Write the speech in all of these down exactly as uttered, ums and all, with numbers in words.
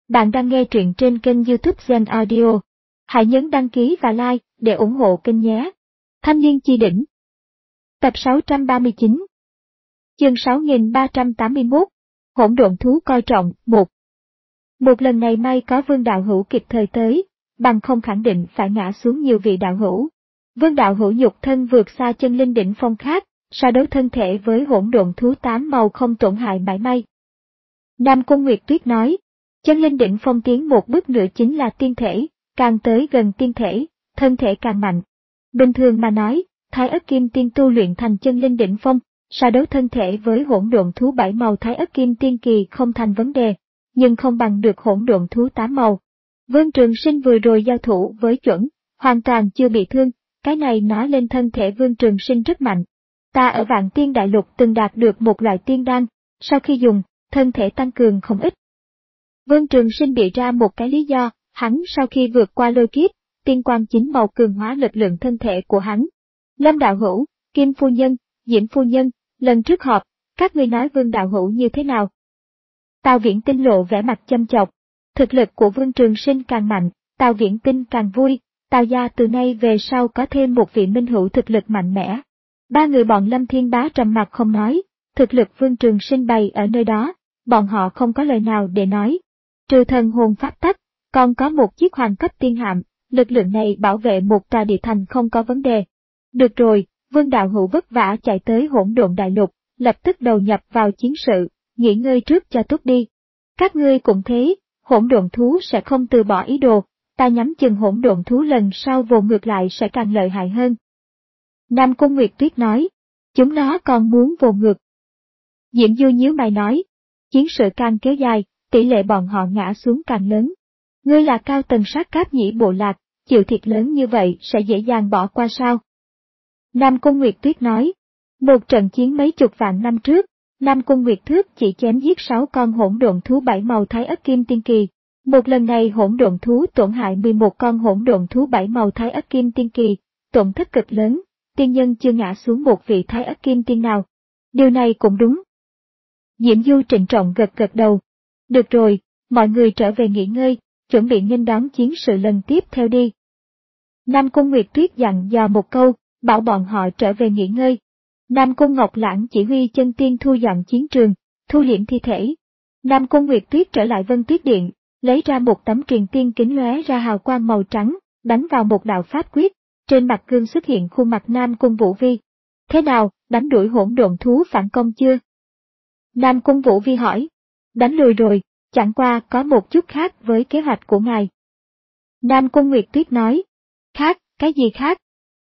Bạn đang nghe truyện trên kênh YouTube Zen Audio. Hãy nhấn đăng ký và like để ủng hộ kênh nhé. Thanh niên chi đỉnh. Tập sáu trăm ba mươi chín. Chương sáu nghìn ba trăm tám mươi mốt. Hỗn độn thú coi trọng. một. Một lần này may có Vương đạo hữu kịp thời tới, bằng không khẳng định phải ngã xuống nhiều vị đạo hữu. Vương đạo hữu nhục thân vượt xa chân linh đỉnh phong khác, so đấu thân thể với hỗn độn thú tám màu không tổn hại mảy may. Nam Cung Nguyệt Tuyết nói, chân linh đỉnh phong tiến một bước nữa chính là tiên thể, càng tới gần tiên thể, thân thể càng mạnh. Bình thường mà nói, Thái Ức Kim Tiên tu luyện thành chân linh đỉnh phong, so đấu thân thể với hỗn độn thú bảy màu Thái Ức Kim Tiên kỳ không thành vấn đề, nhưng không bằng được hỗn độn thú tám màu. Vương Trường Sinh vừa rồi giao thủ với chuẩn, hoàn toàn chưa bị thương, cái này nói lên thân thể Vương Trường Sinh rất mạnh. Ta ở Vạn Tiên Đại Lục từng đạt được một loại tiên đan, sau khi dùng, thân thể tăng cường không ít. Vương Trường Sinh bịa ra một cái lý do, hắn sau khi vượt qua lôi kiếp, tiên quang chín màu cường hóa lực lượng thân thể của hắn. Lâm đạo hữu, Kim phu nhân, Diễm phu nhân, lần trước họp, các ngươi nói Vương đạo hữu như thế nào? Tào Viễn Tinh lộ vẻ mặt châm chọc. Thực lực của Vương Trường Sinh càng mạnh, Tào Viễn Tinh càng vui, Tào gia từ nay về sau có thêm một vị minh hữu thực lực mạnh mẽ. Ba người bọn Lâm Thiên Bá trầm mặt không nói, thực lực Vương Trường Sinh bày ở nơi đó, bọn họ không có lời nào để nói. Trừ thần hồn pháp tắc, còn có một chiếc hoàng cấp tiên hạm, lực lượng này bảo vệ một tòa địa thành không có vấn đề. Được rồi, Vương đạo hữu vất vả chạy tới hỗn độn đại lục, lập tức đầu nhập vào chiến sự, nghỉ ngơi trước cho tốt đi. Các ngươi cũng thế, hỗn độn thú sẽ không từ bỏ ý đồ, ta nhắm chừng hỗn độn thú lần sau vồ ngược lại sẽ càng lợi hại hơn. Nam Cung Nguyệt Tuyết nói, chúng nó còn muốn vồ ngược. Diễm Du nhíu mày nói, chiến sự càng kéo dài, tỷ lệ bọn họ ngã xuống càng lớn. Ngươi là cao tầng sát cáp nhĩ bộ lạc, chịu thiệt lớn như vậy sẽ dễ dàng bỏ qua sao? Nam Cung Nguyệt Tuyết nói, một trận chiến mấy chục vạn năm trước, Nam Cung Nguyệt Thước chỉ chém giết sáu con hỗn độn thú bảy màu Thái Ức Kim Tiên kỳ. Một lần này hỗn độn thú tổn hại mười một con hỗn độn thú bảy màu Thái Ức Kim Tiên kỳ, tổn thất cực lớn, tiên nhân chưa ngã xuống một vị Thái Ức Kim Tiên nào. Điều này cũng đúng. Diễm Du trịnh trọng gật gật đầu. Được rồi, mọi người trở về nghỉ ngơi, chuẩn bị nghênh đón chiến sự lần tiếp theo đi. Nam Cung Nguyệt Tuyết dặn dò một câu, bảo bọn họ trở về nghỉ ngơi. Nam Cung Ngọc Lãng chỉ huy chân tiên thu dọn chiến trường, thu liễm thi thể. Nam Cung Nguyệt Tuyết trở lại Vân Tuyết Điện, lấy ra một tấm truyền tiên kính lóe ra hào quang màu trắng, đánh vào một đạo pháp quyết, trên mặt gương xuất hiện khuôn mặt Nam Cung Vũ Vi. Thế nào, đánh đuổi hỗn độn thú phản công chưa? Nam Cung Vũ Vi hỏi. Đánh lùi rồi, chẳng qua có một chút khác với kế hoạch của ngài. Nam Cung Nguyệt Tuyết nói. Khác, cái gì khác?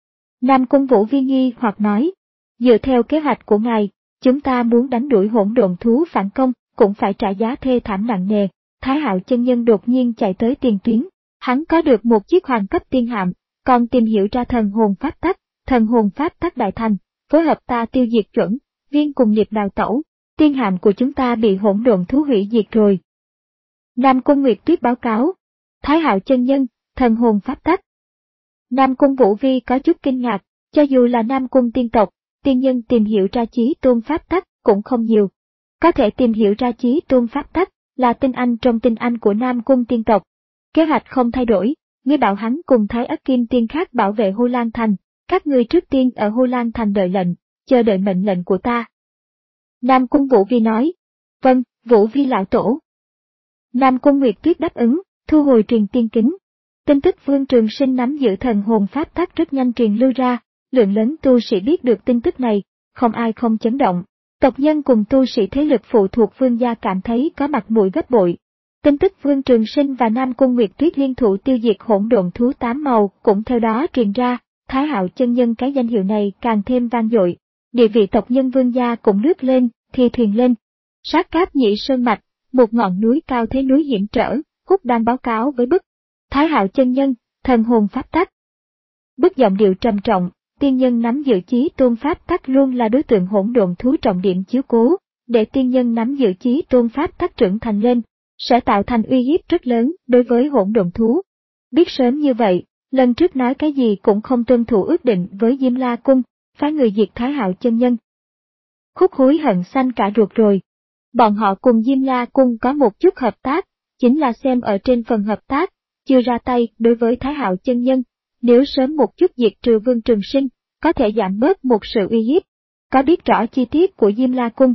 Nam Cung Vũ Vi nghi hoặc nói. Dựa theo kế hoạch của ngài, chúng ta muốn đánh đuổi hỗn độn thú phản công, cũng phải trả giá thê thảm nặng nề. Thái Hạo chân nhân đột nhiên chạy tới tiền tuyến, hắn có được một chiếc hoàng cấp tiên hạm, còn tìm hiểu ra thần hồn pháp tắc, thần hồn pháp tắc đại thành, phối hợp ta tiêu diệt chuẩn, viên cùng liệp đào tẩu, tiên hạm của chúng ta bị hỗn độn thú hủy diệt rồi. Nam Cung Nguyệt Tuyết báo cáo, Thái Hạo chân nhân, thần hồn pháp tắc. Nam Cung Vũ Vi có chút kinh ngạc, cho dù là Nam Cung tiên tộc, tiên nhân tìm hiểu ra chí tôn pháp tắc cũng không nhiều. Có thể tìm hiểu ra chí tôn pháp tắc là tinh anh trong tinh anh của Nam Cung tiên tộc. Kế hoạch không thay đổi, ngươi bảo hắn cùng Thái Ức Kim Tiên khác bảo vệ Hô Lan Thành, các ngươi trước tiên ở Hô Lan Thành đợi lệnh, chờ đợi mệnh lệnh của ta. Nam Cung Vũ Vi nói, vâng, Vũ Vi lão tổ. Nam Cung Nguyệt Tuyết đáp ứng, thu hồi truyền tiên kính. Tin tức Vương Trường Sinh nắm giữ thần hồn pháp tắc rất nhanh truyền lưu ra, lượng lớn tu sĩ biết được tin tức này, không ai không chấn động. Tộc nhân cùng tu sĩ thế lực phụ thuộc Vương gia cảm thấy có mặt mũi gấp bội. Tin tức Vương Trường Sinh và Nam Cung Nguyệt Tuyết liên thủ tiêu diệt hỗn độn thú tám màu cũng theo đó truyền ra, Thái Hạo chân nhân cái danh hiệu này càng thêm vang dội. Địa vị tộc nhân Vương gia cũng lướt lên, thì thuyền lên. Sát cáp nhĩ sơn mạch, một ngọn núi cao thế núi hiểm trở, Húc đang báo cáo với Bức. Thái Hạo chân nhân, thần hồn pháp tắc. Bức giọng điệu trầm trọng, tiên nhân nắm giữ chí tôn pháp tắc luôn là đối tượng hỗn độn thú trọng điểm chiếu cố, để tiên nhân nắm giữ chí tôn pháp tắc trưởng thành lên, sẽ tạo thành uy hiếp rất lớn đối với hỗn độn thú. Biết sớm như vậy, lần trước nói cái gì cũng không tuân thủ ước định với Diêm La Cung, phái người diệt Thái Hạo chân nhân. Khúc hối hận xanh cả ruột rồi. Bọn họ cùng Diêm La Cung có một chút hợp tác, chính là xem ở trên phần hợp tác, chưa ra tay đối với Thái Hạo chân nhân. Nếu sớm một chút diệt trừ Vương Trường Sinh, có thể giảm bớt một sự uy hiếp. Có biết rõ chi tiết của Diêm La Cung?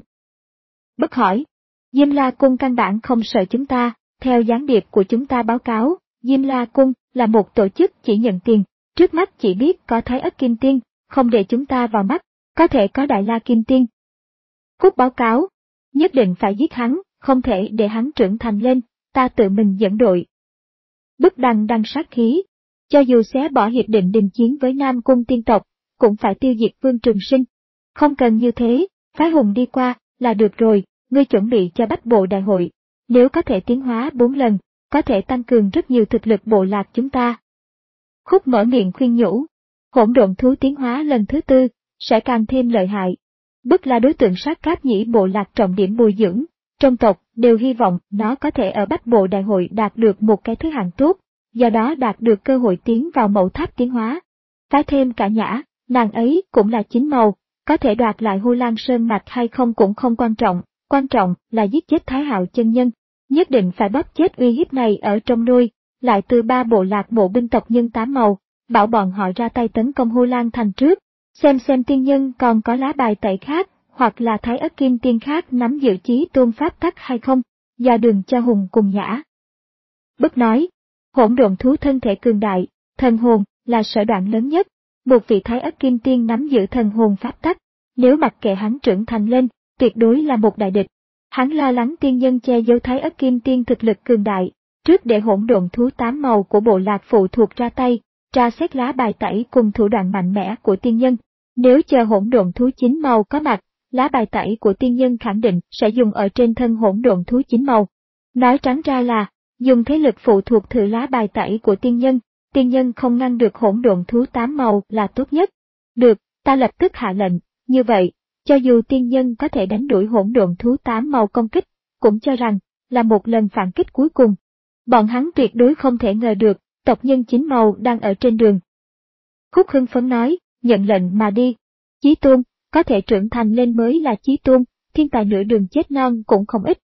Bất hỏi. Diêm La Cung căn bản không sợ chúng ta, theo gián điệp của chúng ta báo cáo, Diêm La Cung là một tổ chức chỉ nhận tiền, trước mắt chỉ biết có Thái Ất Kim Tiên, không để chúng ta vào mắt, có thể có Đại La Kim Tiên. Phúc báo cáo, nhất định phải giết hắn, không thể để hắn trưởng thành lên, ta tự mình dẫn đội. Bức Đằng đằng sát khí, cho dù xé bỏ hiệp định đình chiến với Nam Cung tiên tộc, cũng phải tiêu diệt Vương Trường Sinh. Không cần như thế, phái hùng đi qua, là được rồi, ngươi chuẩn bị cho Bách Bộ Đại hội. Nếu có thể tiến hóa bốn lần, có thể tăng cường rất nhiều thực lực bộ lạc chúng ta. Khúc mở miệng khuyên nhủ, hỗn độn thú tiến hóa lần thứ tư, sẽ càng thêm lợi hại. Bức là đối tượng sát cáp nhĩ bộ lạc trọng điểm bồi dưỡng, trong tộc đều hy vọng nó có thể ở Bách Bộ Đại hội đạt được một cái thứ hạng tốt, do đó đạt được cơ hội tiến vào mẫu tháp tiến hóa. Phái thêm Cả Nhã, nàng ấy cũng là chính màu, có thể đoạt lại Hô Lan Sơn Mạch hay không cũng không quan trọng, quan trọng là giết chết Thái Hạo chân nhân, nhất định phải bóp chết uy hiếp này ở trong nuôi, lại từ ba bộ lạc mộ binh tộc nhân tám màu, bảo bọn họ ra tay tấn công Hô Lan thành trước, xem xem tiên nhân còn có lá bài tẩy khác, hoặc là Thái Ất Kim Tiên khác nắm giữ chí tôn pháp tắc hay không, và đường cho Hùng cùng Nhã. Bất nói, hỗn độn thú thân thể cường đại, thần hồn là sở đoạn lớn nhất, một vị Thái Ất Kim Tiên nắm giữ thần hồn pháp tắc, nếu mặc kệ hắn trưởng thành lên, tuyệt đối là một đại địch. Hắn lo lắng tiên nhân che giấu Thái Ất Kim Tiên thực lực cường đại, trước để hỗn độn thú tám màu của bộ lạc phụ thuộc ra tay, tra xét lá bài tẩy cùng thủ đoạn mạnh mẽ của tiên nhân. Nếu chờ hỗn độn thú chín màu có mặt, lá bài tẩy của tiên nhân khẳng định sẽ dùng ở trên thân hỗn độn thú chín màu. Nói trắng ra là, dùng thế lực phụ thuộc thử lá bài tẩy của tiên nhân, tiên nhân không ngăn được hỗn độn thú tám màu là tốt nhất. Được, ta lập tức hạ lệnh, như vậy, cho dù tiên nhân có thể đánh đuổi hỗn độn thú tám màu công kích, cũng cho rằng, là một lần phản kích cuối cùng. Bọn hắn tuyệt đối không thể ngờ được, tộc nhân chín màu đang ở trên đường. Khúc hưng phấn nói, nhận lệnh mà đi. Chí tôn, có thể trưởng thành lên mới là chí tôn, thiên tài nửa đường chết non cũng không ít.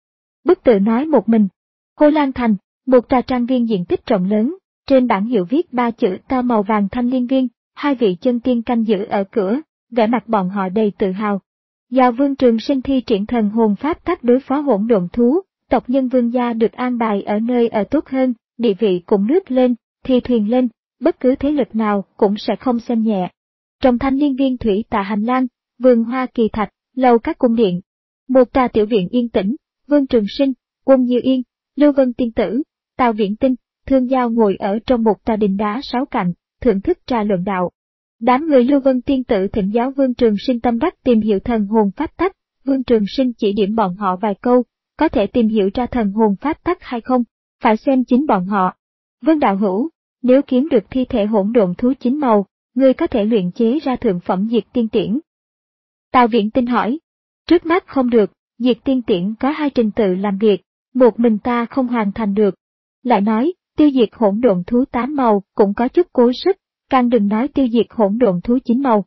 Bức tự nói một mình. Hô Lan Thành, một tòa trang viên diện tích rộng lớn, trên bảng hiệu viết ba chữ to màu vàng Thanh Liên Viên, hai vị chân tiên canh giữ ở cửa, vẻ mặt bọn họ đầy tự hào. Do Vương Trường Sinh thi triển thần hồn pháp tắc đối phó hỗn độn thú, tộc nhân Vương gia được an bài ở nơi ở tốt hơn, địa vị cũng nước lên, thì thuyền lên, bất cứ thế lực nào cũng sẽ không xem nhẹ. Trong Thanh Liên Viên thủy tạ hành lang, vườn hoa kỳ thạch, lầu các cung điện, một tòa tiểu viện yên tĩnh, Vương Trường Sinh, Uông Như Yên, Lưu Vân Tiên Tử, Tào Viễn Tinh, Thương Giao ngồi ở trong một tòa đình đá sáu cạnh, thưởng thức trà luận đạo. Đám người Lưu Vân Tiên Tử thỉnh giáo Vương Trường Sinh tâm đắc tìm hiểu thần hồn pháp tắc, Vương Trường Sinh chỉ điểm bọn họ vài câu, có thể tìm hiểu ra thần hồn pháp tắc hay không, phải xem chính bọn họ. Vương đạo hữu, nếu kiếm được thi thể hỗn độn thú chín màu, ngươi có thể luyện chế ra thượng phẩm diệt tiên tiễn. Tào Viễn Tinh hỏi, trước mắt không được, diệt tiên tiễn có hai trình tự làm việc, một mình ta không hoàn thành được. Lại nói, tiêu diệt hỗn độn thú tám màu cũng có chút cố sức, càng đừng nói tiêu diệt hỗn độn thú chín màu.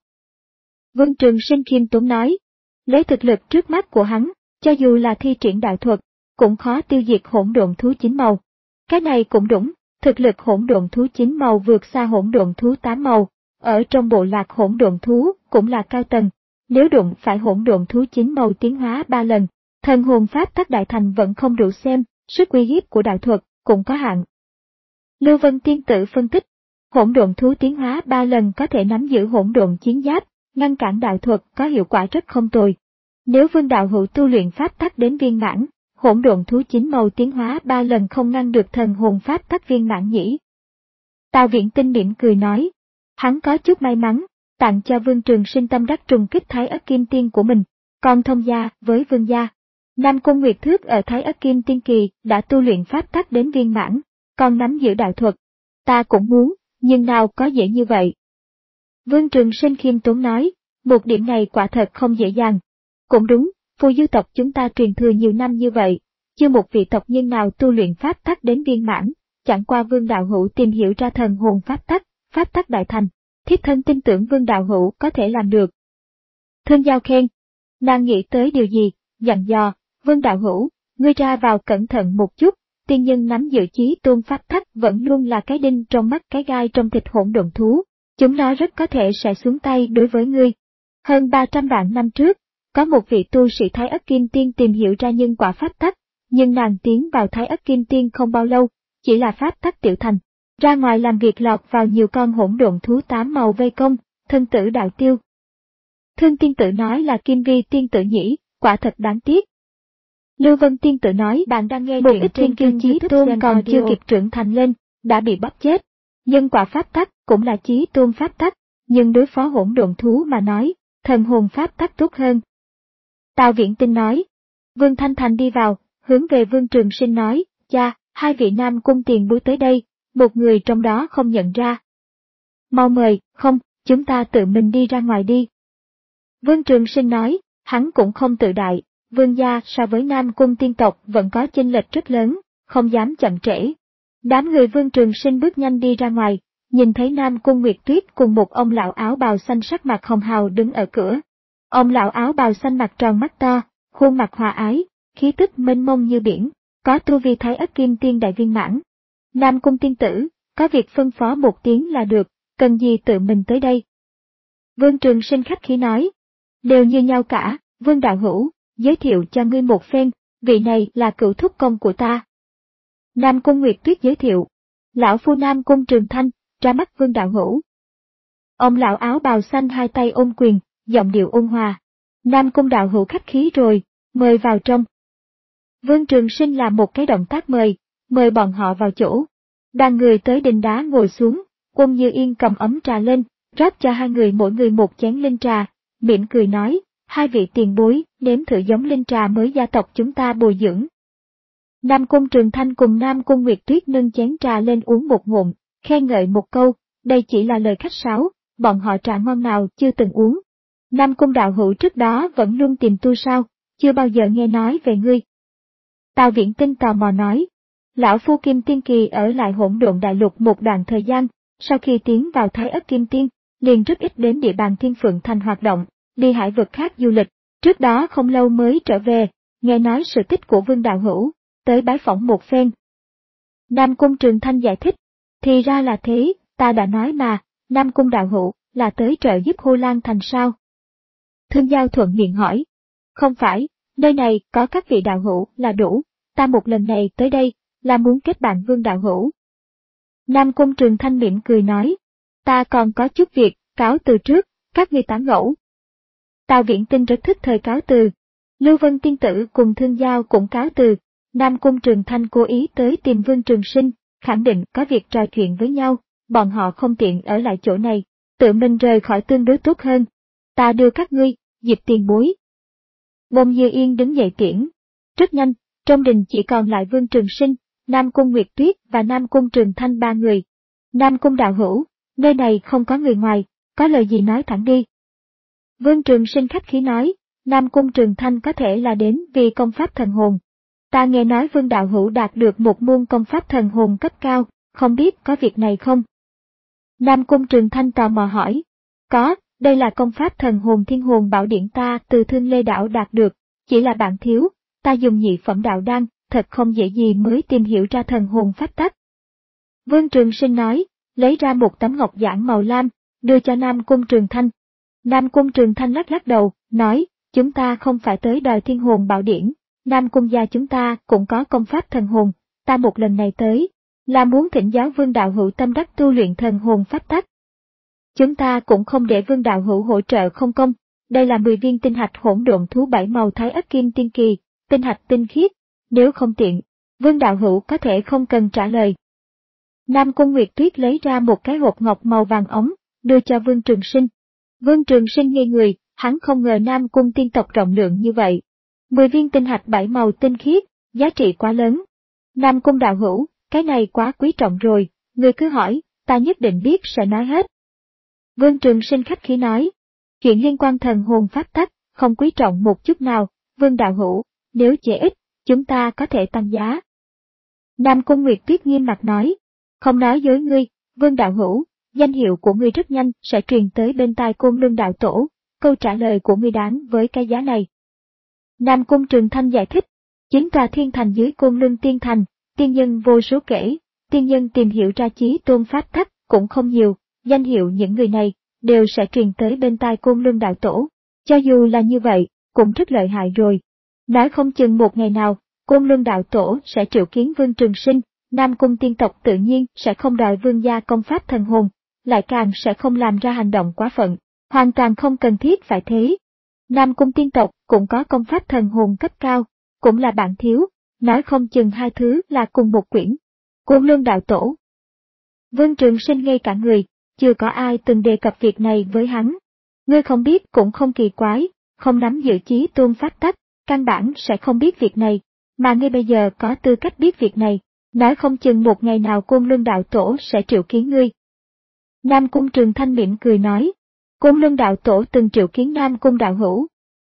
Vương Trường Sinh khiêm tốn nói, lấy thực lực trước mắt của hắn, cho dù là thi triển đại thuật, cũng khó tiêu diệt hỗn độn thú chín màu. Cái này cũng đúng, thực lực hỗn độn thú chín màu vượt xa hỗn độn thú tám màu, ở trong bộ lạc hỗn độn thú cũng là cao tầng. Nếu đụng phải hỗn độn thú chín màu tiến hóa ba lần, thần hồn pháp tắc đại thành vẫn không đủ xem, sức uy hiếp của đạo thuật cũng có hạn. Lưu Vân Tiên Tử phân tích, hỗn độn thú tiến hóa ba lần có thể nắm giữ hỗn độn chiến giáp, ngăn cản đạo thuật có hiệu quả rất không tồi. Nếu Vương đạo hữu tu luyện pháp tắc đến viên mãn, hỗn độn thú chín màu tiến hóa ba lần không ngăn được thần hồn pháp tắc viên mãn nhỉ? Tào Viễn Tinh mỉm cười nói, hắn có chút may mắn, tặng cho Vương Trường Sinh tâm đắc trùng kích Thái Ất Kim Tiên của mình, còn thông gia với Vương gia. Nam Cung Nguyệt Thước ở Thái Ất Kim Tiên kỳ đã tu luyện pháp tắc đến viên mãn, còn nắm giữ đạo thuật. Ta cũng muốn, nhưng nào có dễ như vậy. Vương Trường Sinh khiêm tốn nói, một điểm này quả thật không dễ dàng. Cũng đúng, phù dư tộc chúng ta truyền thừa nhiều năm như vậy, chưa một vị tộc nhân nào tu luyện pháp tắc đến viên mãn, chẳng qua Vương đạo hữu tìm hiểu ra thần hồn pháp tắc, pháp tắc đại thành, thiếp thân tin tưởng Vương đạo hữu có thể làm được. Thương Giao khen, nàng nghĩ tới điều gì, dặn dò, Vương đạo hữu, ngươi ra vào cẩn thận một chút, tiên nhân nắm giữ chí tôn pháp tắc vẫn luôn là cái đinh trong mắt cái gai trong thịt hỗn độn thú. Chúng nó rất có thể sẽ xuống tay đối với ngươi. Hơn ba trăm vạn năm trước, có một vị tu sĩ Thái Ất Kim Tiên tìm hiểu ra nhân quả pháp tắc, nhưng nàng tiến vào Thái Ất Kim Tiên không bao lâu, chỉ là pháp tắc tiểu thành. Ra ngoài làm việc lọt vào nhiều con hỗn độn thú tám màu vây công, thân tử đạo tiêu. Thương tiên tử nói là Kim Vi tiên tử nhỉ, quả thật đáng tiếc. Lưu Vân tiên tử nói bạn đang nghe một ít thiên kiêu chí tôn còn chưa kịp trưởng thành lên, đã bị bóp chết. Nhân quả pháp tắc cũng là chí tôn pháp tắc, nhưng đối phó hỗn độn thú mà nói, thần hồn pháp tắc tốt hơn. Tào Viễn Tinh nói. Vương Thanh Thành đi vào, hướng về Vương Trường Sinh nói, cha, hai vị nam cung tiền bối tới đây, một người trong đó không nhận ra. Mau mời, không, chúng ta tự mình đi ra ngoài đi. Vương Trường Sinh nói, hắn cũng không tự đại, Vương gia so với Nam Cung tiên tộc vẫn có chênh lệch rất lớn, không dám chậm trễ. Đám người Vương Trường Sinh bước nhanh đi ra ngoài, nhìn thấy Nam Cung Nguyệt Tuyết cùng một ông lão áo bào xanh sắc mặt hồng hào đứng ở cửa. Ông lão áo bào xanh mặt tròn mắt to, khuôn mặt hòa ái, khí tức mênh mông như biển, có tu vi Thái Ất Kim Tiên đại viên mãn. Nam Cung tiên tử, có việc phân phó một tiếng là được, cần gì tự mình tới đây. Vương Trường Sinh khách khí nói, đều như nhau cả, Vương đạo hữu, giới thiệu cho ngươi một phen, vị này là cựu thúc công của ta. Nam Cung Nguyệt Tuyết giới thiệu, lão phu Nam Cung Trường Thanh, ra mắt Vương đạo hữu. Ông lão áo bào xanh hai tay ôm quyền, giọng điệu ôn hòa. Nam Cung đạo hữu khách khí rồi, mời vào trong. Vương Trường Sinh làm một cái động tác mời, mời bọn họ vào chỗ. Đoàn người tới đình đá ngồi xuống, Quân Như Yên cầm ấm trà lên, rót cho hai người mỗi người một chén linh trà, mỉm cười nói, hai vị tiền bối, nếm thử giống linh trà mới gia tộc chúng ta bồi dưỡng. Nam Cung Trường Thanh cùng Nam Cung Nguyệt Tuyết nâng chén trà lên uống một ngụm, khen ngợi một câu, đây chỉ là lời khách sáo, bọn họ trà ngon nào chưa từng uống. Nam Cung đạo hữu trước đó vẫn luôn tìm tu sao, chưa bao giờ nghe nói về ngươi. Tào Viễn Tinh tò mò nói, lão phu Kim Tiên Kỳ ở lại Hỗn Độn Đại Lục một đoạn thời gian, sau khi tiến vào Thái Ất Kim Tiên, liền rất ít đến địa bàn Thiên Phượng Thành hoạt động, đi hải vực khác du lịch, trước đó không lâu mới trở về, nghe nói sự tích của Vương đạo hữu, tới bái phỏng một phen. Nam Cung Trường Thanh giải thích, thì ra là thế, ta đã nói mà, Nam Cung đạo hữu, là tới trợ giúp Hồ Lan Thành sao? Thương Giao thuận miệng hỏi, không phải, nơi này có các vị đạo hữu là đủ, ta một lần này tới đây, là muốn kết bạn Vương đạo hữu. Nam Cung Trường Thanh mỉm cười nói, ta còn có chút việc, cáo từ trước, các ngươi tán gẫu. Tào Viễn Tinh rất thích thời cáo từ. Lưu Vân tiên tử cùng Thương Giao cũng cáo từ. Nam Cung Trường Thanh cố ý tới tìm Vương Trường Sinh, khẳng định có việc trò chuyện với nhau, bọn họ không tiện ở lại chỗ này, tự mình rời khỏi tương đối tốt hơn. Ta đưa các ngươi, Diệp tiền bối. Bông Như Yên đứng dậy tiễn. Rất nhanh, trong đình chỉ còn lại Vương Trường Sinh, Nam Cung Nguyệt Tuyết và Nam Cung Trường Thanh ba người. Nam Cung đạo hữu, nơi này không có người ngoài, có lời gì nói thẳng đi. Vương Trường Sinh khách khí nói, Nam Cung Trường Thanh có thể là đến vì công pháp thần hồn. Ta nghe nói Vương đạo hữu đạt được một môn công pháp thần hồn cấp cao, không biết có việc này không? Nam Cung Trường Thanh tò mò hỏi, có, đây là công pháp thần hồn thiên hồn bảo điển ta từ Thương Lê Đảo đạt được, chỉ là bạn thiếu, ta dùng nhị phẩm đạo đan, thật không dễ gì mới tìm hiểu ra thần hồn pháp tắc. Vương Trường Sinh nói, lấy ra một tấm ngọc giản màu lam, đưa cho Nam Cung Trường Thanh. Nam Cung Trường Thanh lắc lắc đầu, nói, chúng ta không phải tới đòi thiên hồn bảo điển, Nam Cung gia chúng ta cũng có công pháp thần hồn, ta một lần này tới, là muốn thỉnh giáo Vương đạo hữu tâm đắc tu luyện thần hồn pháp tắc. Chúng ta cũng không để Vương đạo hữu hỗ trợ không công, đây là mười viên tinh hạch hỗn độn thú bảy màu Thái Ất Kim Tiên Kỳ, tinh hạch tinh khiết, nếu không tiện, Vương đạo hữu có thể không cần trả lời. Nam Cung Nguyệt Tuyết lấy ra một cái hộp ngọc màu vàng ống, đưa cho Vương Trường Sinh. Vương Trường Sinh ngây người, hắn không ngờ Nam Cung tiên tộc rộng lượng như vậy. Mười viên tinh hạch bảy màu tinh khiết, giá trị quá lớn. Nam Cung đạo hữu, cái này quá quý trọng rồi, người cứ hỏi, ta nhất định biết sẽ nói hết. Vương Trường Sinh khách khí nói, chuyện liên quan thần hồn pháp tắc, không quý trọng một chút nào, Vương đạo hữu, nếu chế ít, chúng ta có thể tăng giá. Nam Cung Nguyệt Tuyết nghiêm mặt nói, không nói dối ngươi, Vương đạo hữu, danh hiệu của ngươi rất nhanh sẽ truyền tới bên tai Côn Luân đạo tổ, câu trả lời của ngươi đáng với cái giá này. Nam Cung Trường Thanh giải thích, chính tòa thiên thành dưới Côn Luân Tiên Thành, tiên nhân vô số kể, tiên nhân tìm hiểu ra chí tôn pháp tắc cũng không nhiều, danh hiệu những người này đều sẽ truyền tới bên tai Côn Luân đạo tổ. Cho dù là như vậy, cũng rất lợi hại rồi. Nói không chừng một ngày nào, Côn Luân đạo tổ sẽ triệu kiến Vương Trường Sinh, Nam Cung tiên tộc tự nhiên sẽ không đòi vương gia công pháp thần hồn, lại càng sẽ không làm ra hành động quá phận, hoàn toàn không cần thiết phải thế. Nam Cung tiên tộc cũng có công pháp thần hồn cấp cao, cũng là bạn thiếu, nói không chừng hai thứ là cùng một quyển. Côn Luân đạo tổ. Vương Trường Sinh ngây cả người, chưa có ai từng đề cập việc này với hắn. Ngươi không biết cũng không kỳ quái, không nắm giữ chí tôn pháp tắc, căn bản sẽ không biết việc này, mà ngươi bây giờ có tư cách biết việc này, nói không chừng một ngày nào Côn Luân đạo tổ sẽ triệu kiến ngươi. Nam Cung Trường Thanh mỉm cười nói, Côn Luân đạo tổ từng triệu kiến Nam Cung đạo hữu.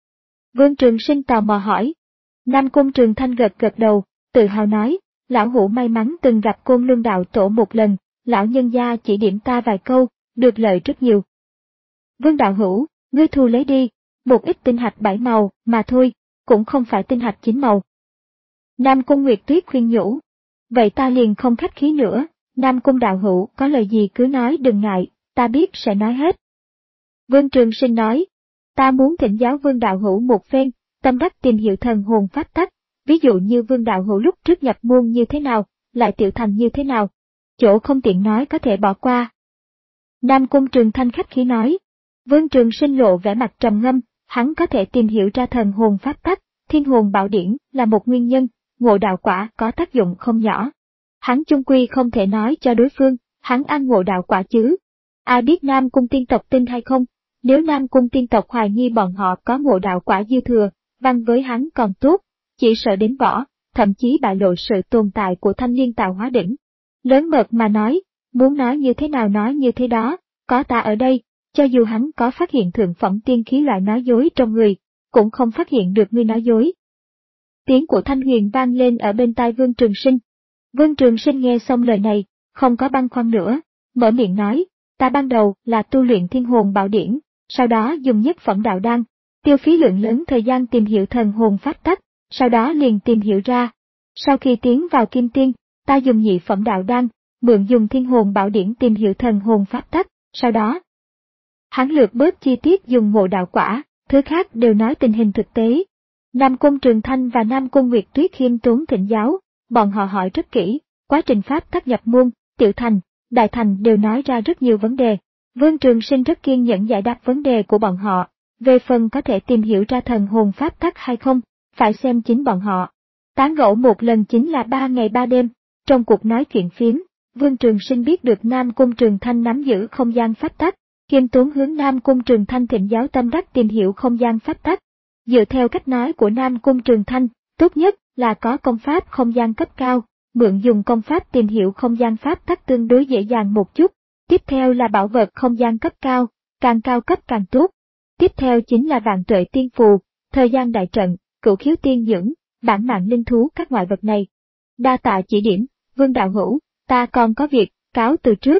Vương Trường Sinh tò mò hỏi. Nam Cung Trường Thanh gật gật đầu, tự hào nói, lão hữu may mắn từng gặp Côn Luân đạo tổ một lần, lão nhân gia chỉ điểm ta vài câu, được lợi rất nhiều. Vương đạo hữu, ngươi thu lấy đi, một ít tinh hạch bảy màu mà thôi, cũng không phải tinh hạch chín màu. Nam Cung Nguyệt Tuyết khuyên nhủ. Vậy ta liền không khách khí nữa, Nam Cung đạo hữu có lời gì cứ nói đừng ngại, ta biết sẽ nói hết. Vương Trường Sinh nói, ta muốn thỉnh giáo Vương đạo hữu một phen, tâm đắc tìm hiểu thần hồn pháp tắc, ví dụ như Vương đạo hữu lúc trước nhập môn như thế nào, lại tiểu thành như thế nào, chỗ không tiện nói có thể bỏ qua. Nam Cung Trường Thanh khách khí nói, Vương Trường Sinh lộ vẻ mặt trầm ngâm, hắn có thể tìm hiểu ra thần hồn pháp tắc, thiên hồn bảo điển là một nguyên nhân, ngộ đạo quả có tác dụng không nhỏ. Hắn chung quy không thể nói cho đối phương, hắn ăn ngộ đạo quả chứ. Ai biết Nam Cung tiên tộc tin hay không, nếu Nam Cung tiên tộc hoài nghi bọn họ có ngộ đạo quả dư thừa, văn với hắn còn tốt, chỉ sợ đến bỏ, thậm chí bại lộ sự tồn tại của thanh niên tạo hóa đỉnh. Lớn mật mà nói, muốn nói như thế nào nói như thế đó, có ta ở đây, cho dù hắn có phát hiện thượng phẩm tiên khí loại nói dối trong người, cũng không phát hiện được ngươi nói dối. Tiếng của Thanh Huyền vang lên ở bên tai Vương Trường Sinh. Vương Trường Sinh nghe xong lời này, không có băn khoăn nữa, mở miệng nói, ta ban đầu là tu luyện thiên hồn bảo điển, sau đó dùng nhất phẩm đạo đan, tiêu phí lượng lớn thời gian tìm hiểu thần hồn pháp tắc, sau đó liền tìm hiểu ra. Sau khi tiến vào kim tiên, ta dùng nhị phẩm đạo đan, mượn dùng thiên hồn bảo điển tìm hiểu thần hồn pháp tắc, sau đó. Hắn lược bớt chi tiết dùng ngộ đạo quả, thứ khác đều nói tình hình thực tế. Nam Cung Trường Thanh và Nam Cung Nguyệt Tuyết khiêm tốn thỉnh giáo, bọn họ hỏi rất kỹ, quá trình pháp tắc nhập môn, tiểu thành, đại thành đều nói ra rất nhiều vấn đề. Vương Trường Sinh rất kiên nhẫn giải đáp vấn đề của bọn họ, về phần có thể tìm hiểu ra thần hồn pháp tắc hay không, phải xem chính bọn họ. Tán gẫu một lần chính là ba ngày ba đêm, trong cuộc nói chuyện phiếm, Vương Trường Sinh biết được Nam Cung Trường Thanh nắm giữ không gian pháp tắc, khiêm tốn hướng Nam Cung Trường Thanh thỉnh giáo tâm đắc tìm hiểu không gian pháp tắc. Dựa theo cách nói của Nam Cung Trường Thanh, tốt nhất là có công pháp không gian cấp cao, mượn dùng công pháp tìm hiểu không gian pháp tắc tương đối dễ dàng một chút. Tiếp theo là bảo vật không gian cấp cao, càng cao cấp càng tốt. Tiếp theo chính là vạn tuệ tiên phù, thời gian đại trận, cửu khiếu tiên dưỡng, bản mạng linh thú các loại vật này. Đa tạ chỉ điểm, Vương đạo hữu, ta còn có việc, cáo từ trước.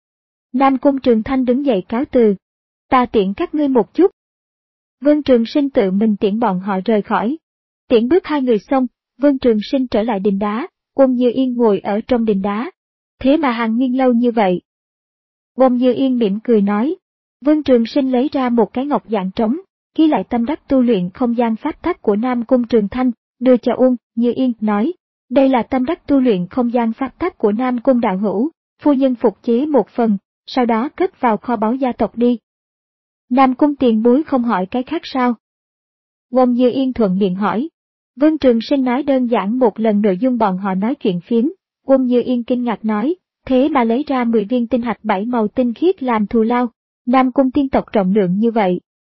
Nam Cung Trường Thanh đứng dậy cáo từ. Ta tiễn các ngươi một chút. Vương Trường Sinh tự mình tiễn bọn họ rời khỏi. Tiễn bước hai người xong, Vương Trường Sinh trở lại đình đá, Uông Như Yên ngồi ở trong đình đá. Thế mà hàng nguyên lâu như vậy. Uông Như Yên mỉm cười nói. Vương Trường Sinh lấy ra một cái ngọc dạng trống, ghi lại tâm đắc tu luyện không gian pháp tắc của Nam Cung Trường Thanh, đưa cho Uông Như Yên, nói. Đây là tâm đắc tu luyện không gian pháp tắc của Nam Cung đạo hữu, phu nhân phục chế một phần, sau đó cất vào kho báu gia tộc đi. Nam Cung tiền bối không hỏi cái khác sao? Uông Như Yên thuận miệng hỏi. Vương Trường Sinh nói đơn giản một lần nội dung bọn họ nói chuyện phiếm. Uông Như Yên kinh ngạc nói, thế mà lấy ra mười viên tinh hạch bảy màu tinh khiết làm thù lao, Nam Cung tiên tộc rộng lượng như vậy.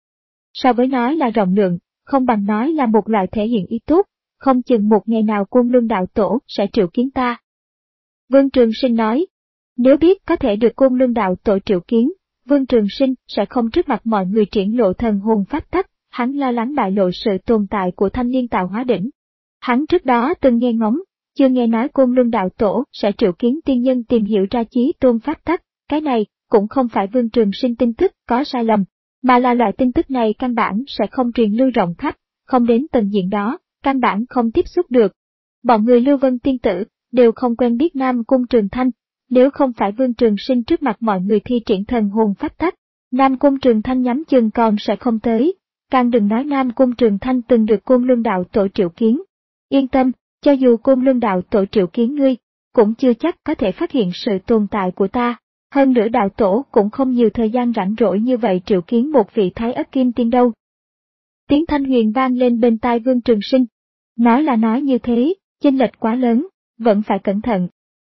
So với nói là rộng lượng, không bằng nói là một loại thể hiện ý tốt, không chừng một ngày nào Côn Luân đạo tổ sẽ triệu kiến ta. Vương Trường Sinh nói, nếu biết có thể được Côn Luân đạo tổ triệu kiến, Vương Trường Sinh sẽ không trước mặt mọi người triển lộ thần hồn pháp tắc, hắn lo lắng bại lộ sự tồn tại của thanh niên tạo hóa đỉnh. Hắn trước đó từng nghe ngóng, chưa nghe nói Côn Luân đạo tổ sẽ triệu kiến tiên nhân tìm hiểu ra chí tôn pháp tắc, cái này cũng không phải Vương Trường Sinh tin tức có sai lầm, mà là loại tin tức này căn bản sẽ không truyền lưu rộng khắp, không đến tầng diện đó, căn bản không tiếp xúc được. Bọn người Lưu Vân tiên tử, đều không quen biết Nam Cung Trường Thanh, nếu không phải Vương Trường Sinh trước mặt mọi người thi triển thần hồn pháp tắc, Nam Cung Trường Thanh nhắm chừng còn sẽ không tới, càng đừng nói Nam Cung Trường Thanh từng được Côn Luân đạo tổ triệu kiến. Yên tâm, cho dù Côn Luân đạo tổ triệu kiến ngươi, cũng chưa chắc có thể phát hiện sự tồn tại của ta. Hơn nữa đạo tổ cũng không nhiều thời gian rảnh rỗi như vậy triệu kiến một vị Thái Ất Kim Tiên đâu. Tiếng thanh huyền vang lên bên tai Vương Trường Sinh. Nói là nói như thế, chênh lệch quá lớn, vẫn phải cẩn thận.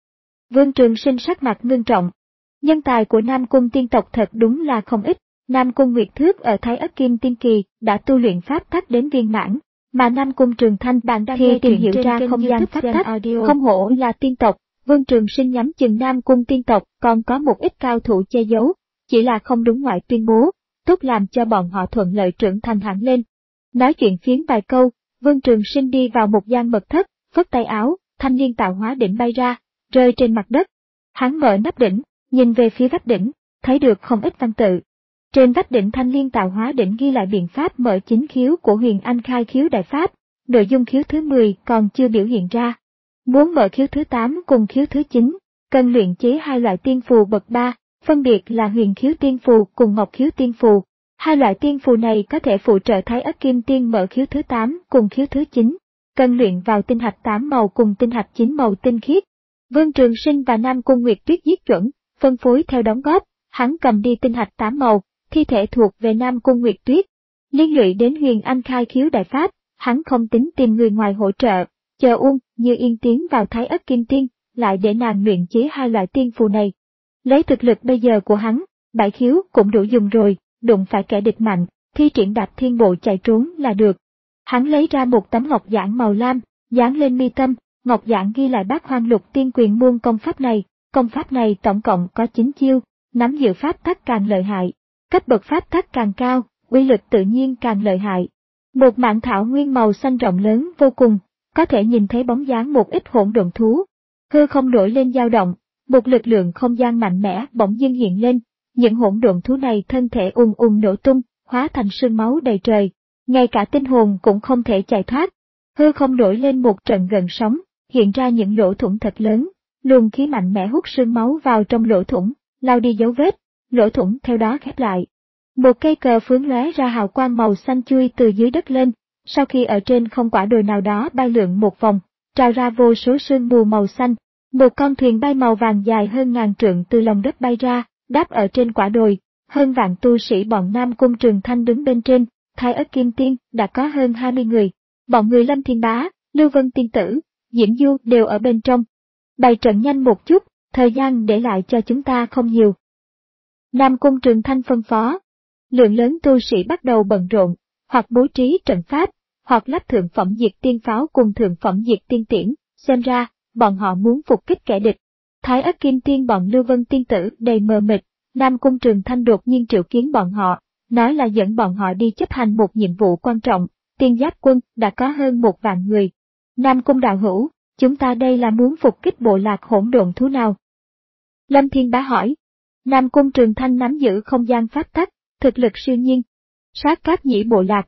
Vương Trường Sinh sắc mặt ngưng trọng. Nhân tài của Nam Cung tiên tộc thật đúng là không ít. Nam Cung Nguyệt Thước ở Thái Ất Kim Tiên Kỳ đã tu luyện pháp tắc đến viên mãn, mà Nam Cung Trường Thanh bạn đang nghe tìm hiểu ra không gian pháp tắc, không hổ là tiên tộc. Vương Trường Sinh nhắm chừng Nam Cung tiên tộc còn có một ít cao thủ che giấu, chỉ là không đúng ngoại tuyên bố, tốt làm cho bọn họ thuận lợi trưởng thành hẳn lên. Nói chuyện phiếm vài câu, Vương Trường Sinh đi vào một gian mật thất, phất tay áo, thanh liên tạo hóa đỉnh bay ra, rơi trên mặt đất. Hắn mở nắp đỉnh, nhìn về phía vách đỉnh, thấy được không ít văn tự. Trên vách đỉnh thanh liên tạo hóa đỉnh ghi lại biện pháp mở chính khiếu của Huyền Anh khai khiếu đại pháp, nội dung khiếu thứ mười còn chưa biểu hiện ra. Muốn mở khiếu thứ tám cùng khiếu thứ chín, cần luyện chế hai loại tiên phù bậc ba, phân biệt là huyền khiếu tiên phù cùng ngọc khiếu tiên phù. Hai loại tiên phù này có thể phụ trợ Thái Ất Kim Tiên mở khiếu thứ tám cùng khiếu thứ chín, cần luyện vào tinh hạch tám màu cùng tinh hạch chín màu tinh khiết. Vương Trường Sinh và Nam Cung Nguyệt Tuyết giết chuẩn, phân phối theo đóng góp, hắn cầm đi tinh hạch tám màu, thi thể thuộc về Nam Cung Nguyệt Tuyết. Liên lụy đến Huyền Anh khai khiếu đại pháp, hắn không tính tìm người ngoài hỗ trợ, chờ Uông Như Yên tiến vào Thái Ất Kim Tiên, lại để nàng luyện chế hai loại tiên phù này. Lấy thực lực bây giờ của hắn, bảy khiếu cũng đủ dùng rồi, đụng phải kẻ địch mạnh, thi triển đạp thiên bộ chạy trốn là được. Hắn lấy ra một tấm ngọc giản màu lam, dán lên mi tâm, ngọc giản ghi lại Bát Hoang Lục Tiên Quyền môn công pháp này, công pháp này tổng cộng có chín chiêu, nắm giữ pháp tắc càng lợi hại, cấp bậc pháp tắc càng cao, uy lực tự nhiên càng lợi hại. Một mảng thảo nguyên màu xanh rộng lớn vô cùng, có thể nhìn thấy bóng dáng một ít hỗn độn thú. Hư không nổi lên dao động, một lực lượng không gian mạnh mẽ bỗng dưng hiện lên, những hỗn độn thú này thân thể ùn ùn nổ tung, hóa thành sương máu đầy trời, ngay cả tinh hồn cũng không thể chạy thoát. Hư không nổi lên một trận gần sóng, hiện ra những lỗ thủng thật lớn, luồng khí mạnh mẽ hút sương máu vào trong lỗ thủng, lau đi dấu vết, lỗ thủng theo đó khép lại. Một cây cờ phướng lóe ra hào quang màu xanh chui từ dưới đất lên, sau khi ở trên không quả đồi nào đó bay lượn một vòng, trào ra vô số sương mù màu xanh, một con thuyền bay màu vàng dài hơn ngàn trượng từ lòng đất bay ra, đáp ở trên quả đồi, hơn vạn tu sĩ bọn Nam Cung Trường Thanh đứng bên trên, Thái Ất Kim Tiên đã có hơn hai mươi người, bọn người Lâm Thiên Bá, Lưu Vân Tiên Tử, Diễm Du đều ở bên trong. Bày trận nhanh một chút, thời gian để lại cho chúng ta không nhiều. Nam Cung Trường Thanh phân phó, lượng lớn tu sĩ bắt đầu bận rộn, hoặc bố trí trận pháp, hoặc lắp thượng phẩm diệt tiên pháo cùng thượng phẩm diệt tiên tiễn, xem ra, bọn họ muốn phục kích kẻ địch. Thái Ất Kim Tiên bọn Lưu Vân Tiên Tử đầy mờ mịt, Nam Cung Trường Thanh đột nhiên triệu kiến bọn họ, nói là dẫn bọn họ đi chấp hành một nhiệm vụ quan trọng, Tiên Giáp quân đã có hơn một vạn người. Nam Cung đạo hữu, chúng ta đây là muốn phục kích bộ lạc hỗn độn thú nào? Lâm Thiên Bá hỏi. Nam Cung Trường Thanh nắm giữ không gian pháp tắc, thực lực siêu nhiên. Sát Cáp Nhĩ bộ lạc.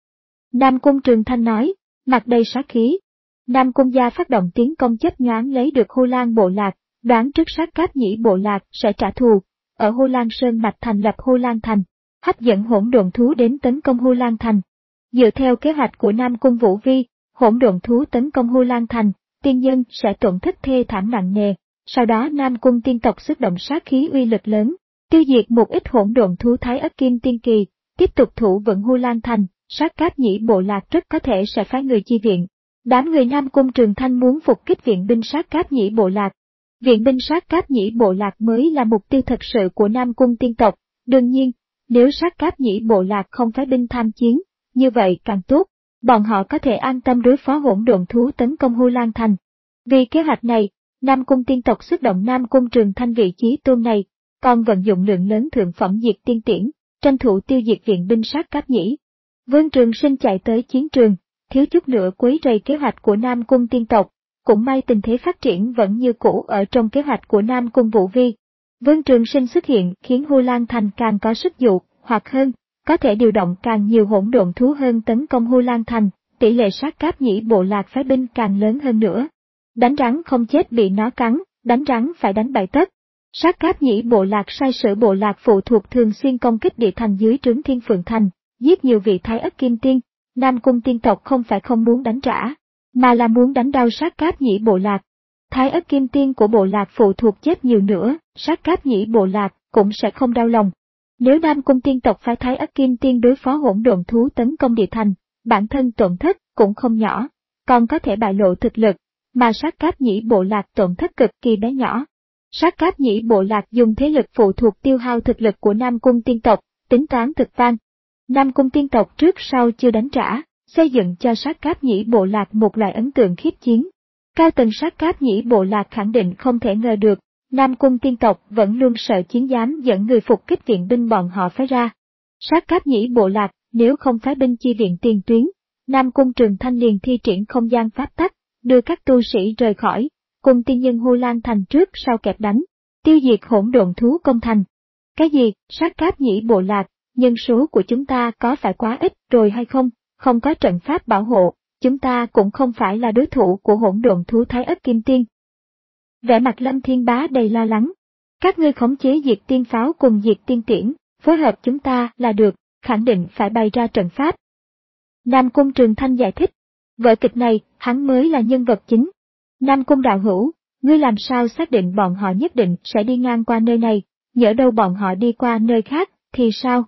Nam Cung Trường Thanh nói, mặt đầy sát khí. Nam Cung gia phát động tiến công chấp nhoáng lấy được Hô Lan bộ lạc, đoán trước Sát Cáp Nhĩ bộ lạc sẽ trả thù, ở Hô Lan Sơn mạch thành lập Hô Lan thành, hấp dẫn hỗn độn thú đến tấn công Hô Lan thành. Dựa theo kế hoạch của Nam Cung Vũ Vi, hỗn độn thú tấn công Hô Lan thành, tiên nhân sẽ tổn thất thê thảm nặng nề. Sau đó Nam Cung tiên tộc xuất động sát khí uy lực lớn, tiêu diệt một ít hỗn độn thú Thái Ất Kim Tiên Kỳ, tiếp tục thủ vững Hô Lan thành, Sát Cáp Nhĩ bộ lạc rất có thể sẽ phái người chi viện. Đám người Nam Cung Trường Thanh muốn phục kích viện binh Sát Cáp Nhĩ bộ lạc. Viện binh Sát Cáp Nhĩ bộ lạc mới là mục tiêu thật sự của Nam Cung tiên tộc. Đương nhiên, nếu Sát Cáp Nhĩ bộ lạc không phái binh tham chiến, như vậy càng tốt, bọn họ có thể an tâm đối phó hỗn độn thú tấn công Hô Lan thành. Vì kế hoạch này, Nam Cung tiên tộc xuất động Nam Cung Trường Thanh vị trí tôn này, còn vận dụng lượng lớn thượng phẩm diệt tiên tiễn, tranh thủ tiêu diệt viện binh Sát Cáp Nhĩ. Vương Trường Sinh chạy tới chiến trường, thiếu chút nữa quấy rầy kế hoạch của Nam Cung tiên tộc, cũng may tình thế phát triển vẫn như cũ ở trong kế hoạch của Nam Cung Vũ Vi. Vương Trường Sinh xuất hiện khiến Hô Lan thành càng có sức dụ, hoặc hơn, có thể điều động càng nhiều hỗn độn thú hơn tấn công Hô Lan thành, tỷ lệ Sát Cáp Nhĩ bộ lạc phái binh càng lớn hơn nữa. Đánh rắn không chết bị nó cắn, đánh rắn phải đánh bảy tấc. Sát Cáp Nhĩ bộ lạc sai sử bộ lạc phụ thuộc thường xuyên công kích địa thành dưới trướng Thiên Phượng Thành, giết nhiều vị Thái Ất Kim Tiên. Nam Cung tiên tộc không phải không muốn đánh trả, mà là muốn đánh đau Sát Cáp Nhĩ bộ lạc. Thái Ất Kim Tiên của bộ lạc phụ thuộc chết nhiều nữa, Sát Cáp Nhĩ bộ lạc cũng sẽ không đau lòng. Nếu Nam Cung tiên tộc phái Thái Ất Kim Tiên đối phó hỗn độn thú tấn công địa thành, bản thân tổn thất cũng không nhỏ, còn có thể bại lộ thực lực, mà Sát Cáp Nhĩ bộ lạc tổn thất cực kỳ bé nhỏ. Sát Cáp Nhĩ bộ lạc dùng thế lực phụ thuộc tiêu hao thực lực của Nam Cung tiên tộc, tính toán thực van. Nam Cung tiên tộc trước sau chưa đánh trả, xây dựng cho Sát Cáp Nhĩ bộ lạc một loại ấn tượng khiếp chiến. Cao tầng Sát Cáp Nhĩ bộ lạc khẳng định không thể ngờ được, Nam Cung tiên tộc vẫn luôn sợ chiến dám dẫn người phục kích viện binh bọn họ phái ra. Sát Cáp Nhĩ bộ lạc nếu không phái binh chi viện tiền tuyến, Nam Cung Trường Thanh liền thi triển không gian pháp tắc, đưa các tu sĩ rời khỏi, cùng tiên nhân Hồ Lan Thành trước sau kẹp đánh, tiêu diệt hỗn độn thú công thành. Cái gì, Sát Cáp Nhĩ bộ lạc, nhân số của chúng ta có phải quá ít rồi hay không, không có trận pháp bảo hộ, chúng ta cũng không phải là đối thủ của hỗn độn thú Thái Ất Kim Tiên. Vẻ mặt Lâm Thiên Bá đầy lo lắng. Các ngươi khống chế diệt tiên pháo cùng diệt tiên tiễn, phối hợp chúng ta là được, khẳng định phải bày ra trận pháp. Nam Cung Trường Thanh giải thích, vở kịch này, hắn mới là nhân vật chính. Nam Cung đạo hữu, ngươi làm sao xác định bọn họ nhất định sẽ đi ngang qua nơi này, nhỡ đâu bọn họ đi qua nơi khác, thì sao?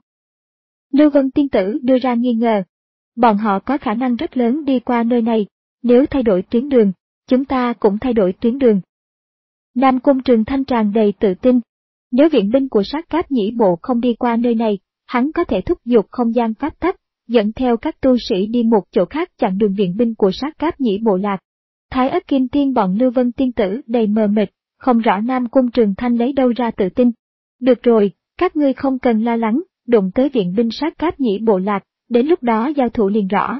Lưu Vân tiên tử đưa ra nghi ngờ. Bọn họ có khả năng rất lớn đi qua nơi này, nếu thay đổi tuyến đường, chúng ta cũng thay đổi tuyến đường. Nam Cung Trường Thanh tràn đầy tự tin. Nếu viện binh của Sát Cáp Nhĩ bộ không đi qua nơi này, hắn có thể thúc giục không gian pháp tắc, dẫn theo các tu sĩ đi một chỗ khác chặn đường viện binh của Sát Cáp Nhĩ bộ lạc. Thái Ất Kim Tiên bọn Lưu Vân tiên tử đầy mờ mịt, không rõ Nam Cung Trường Thanh lấy đâu ra tự tin. Được rồi, các ngươi không cần lo lắng, đụng tới viện binh Sát Cáp Nhĩ bộ lạc, đến lúc đó giao thủ liền rõ.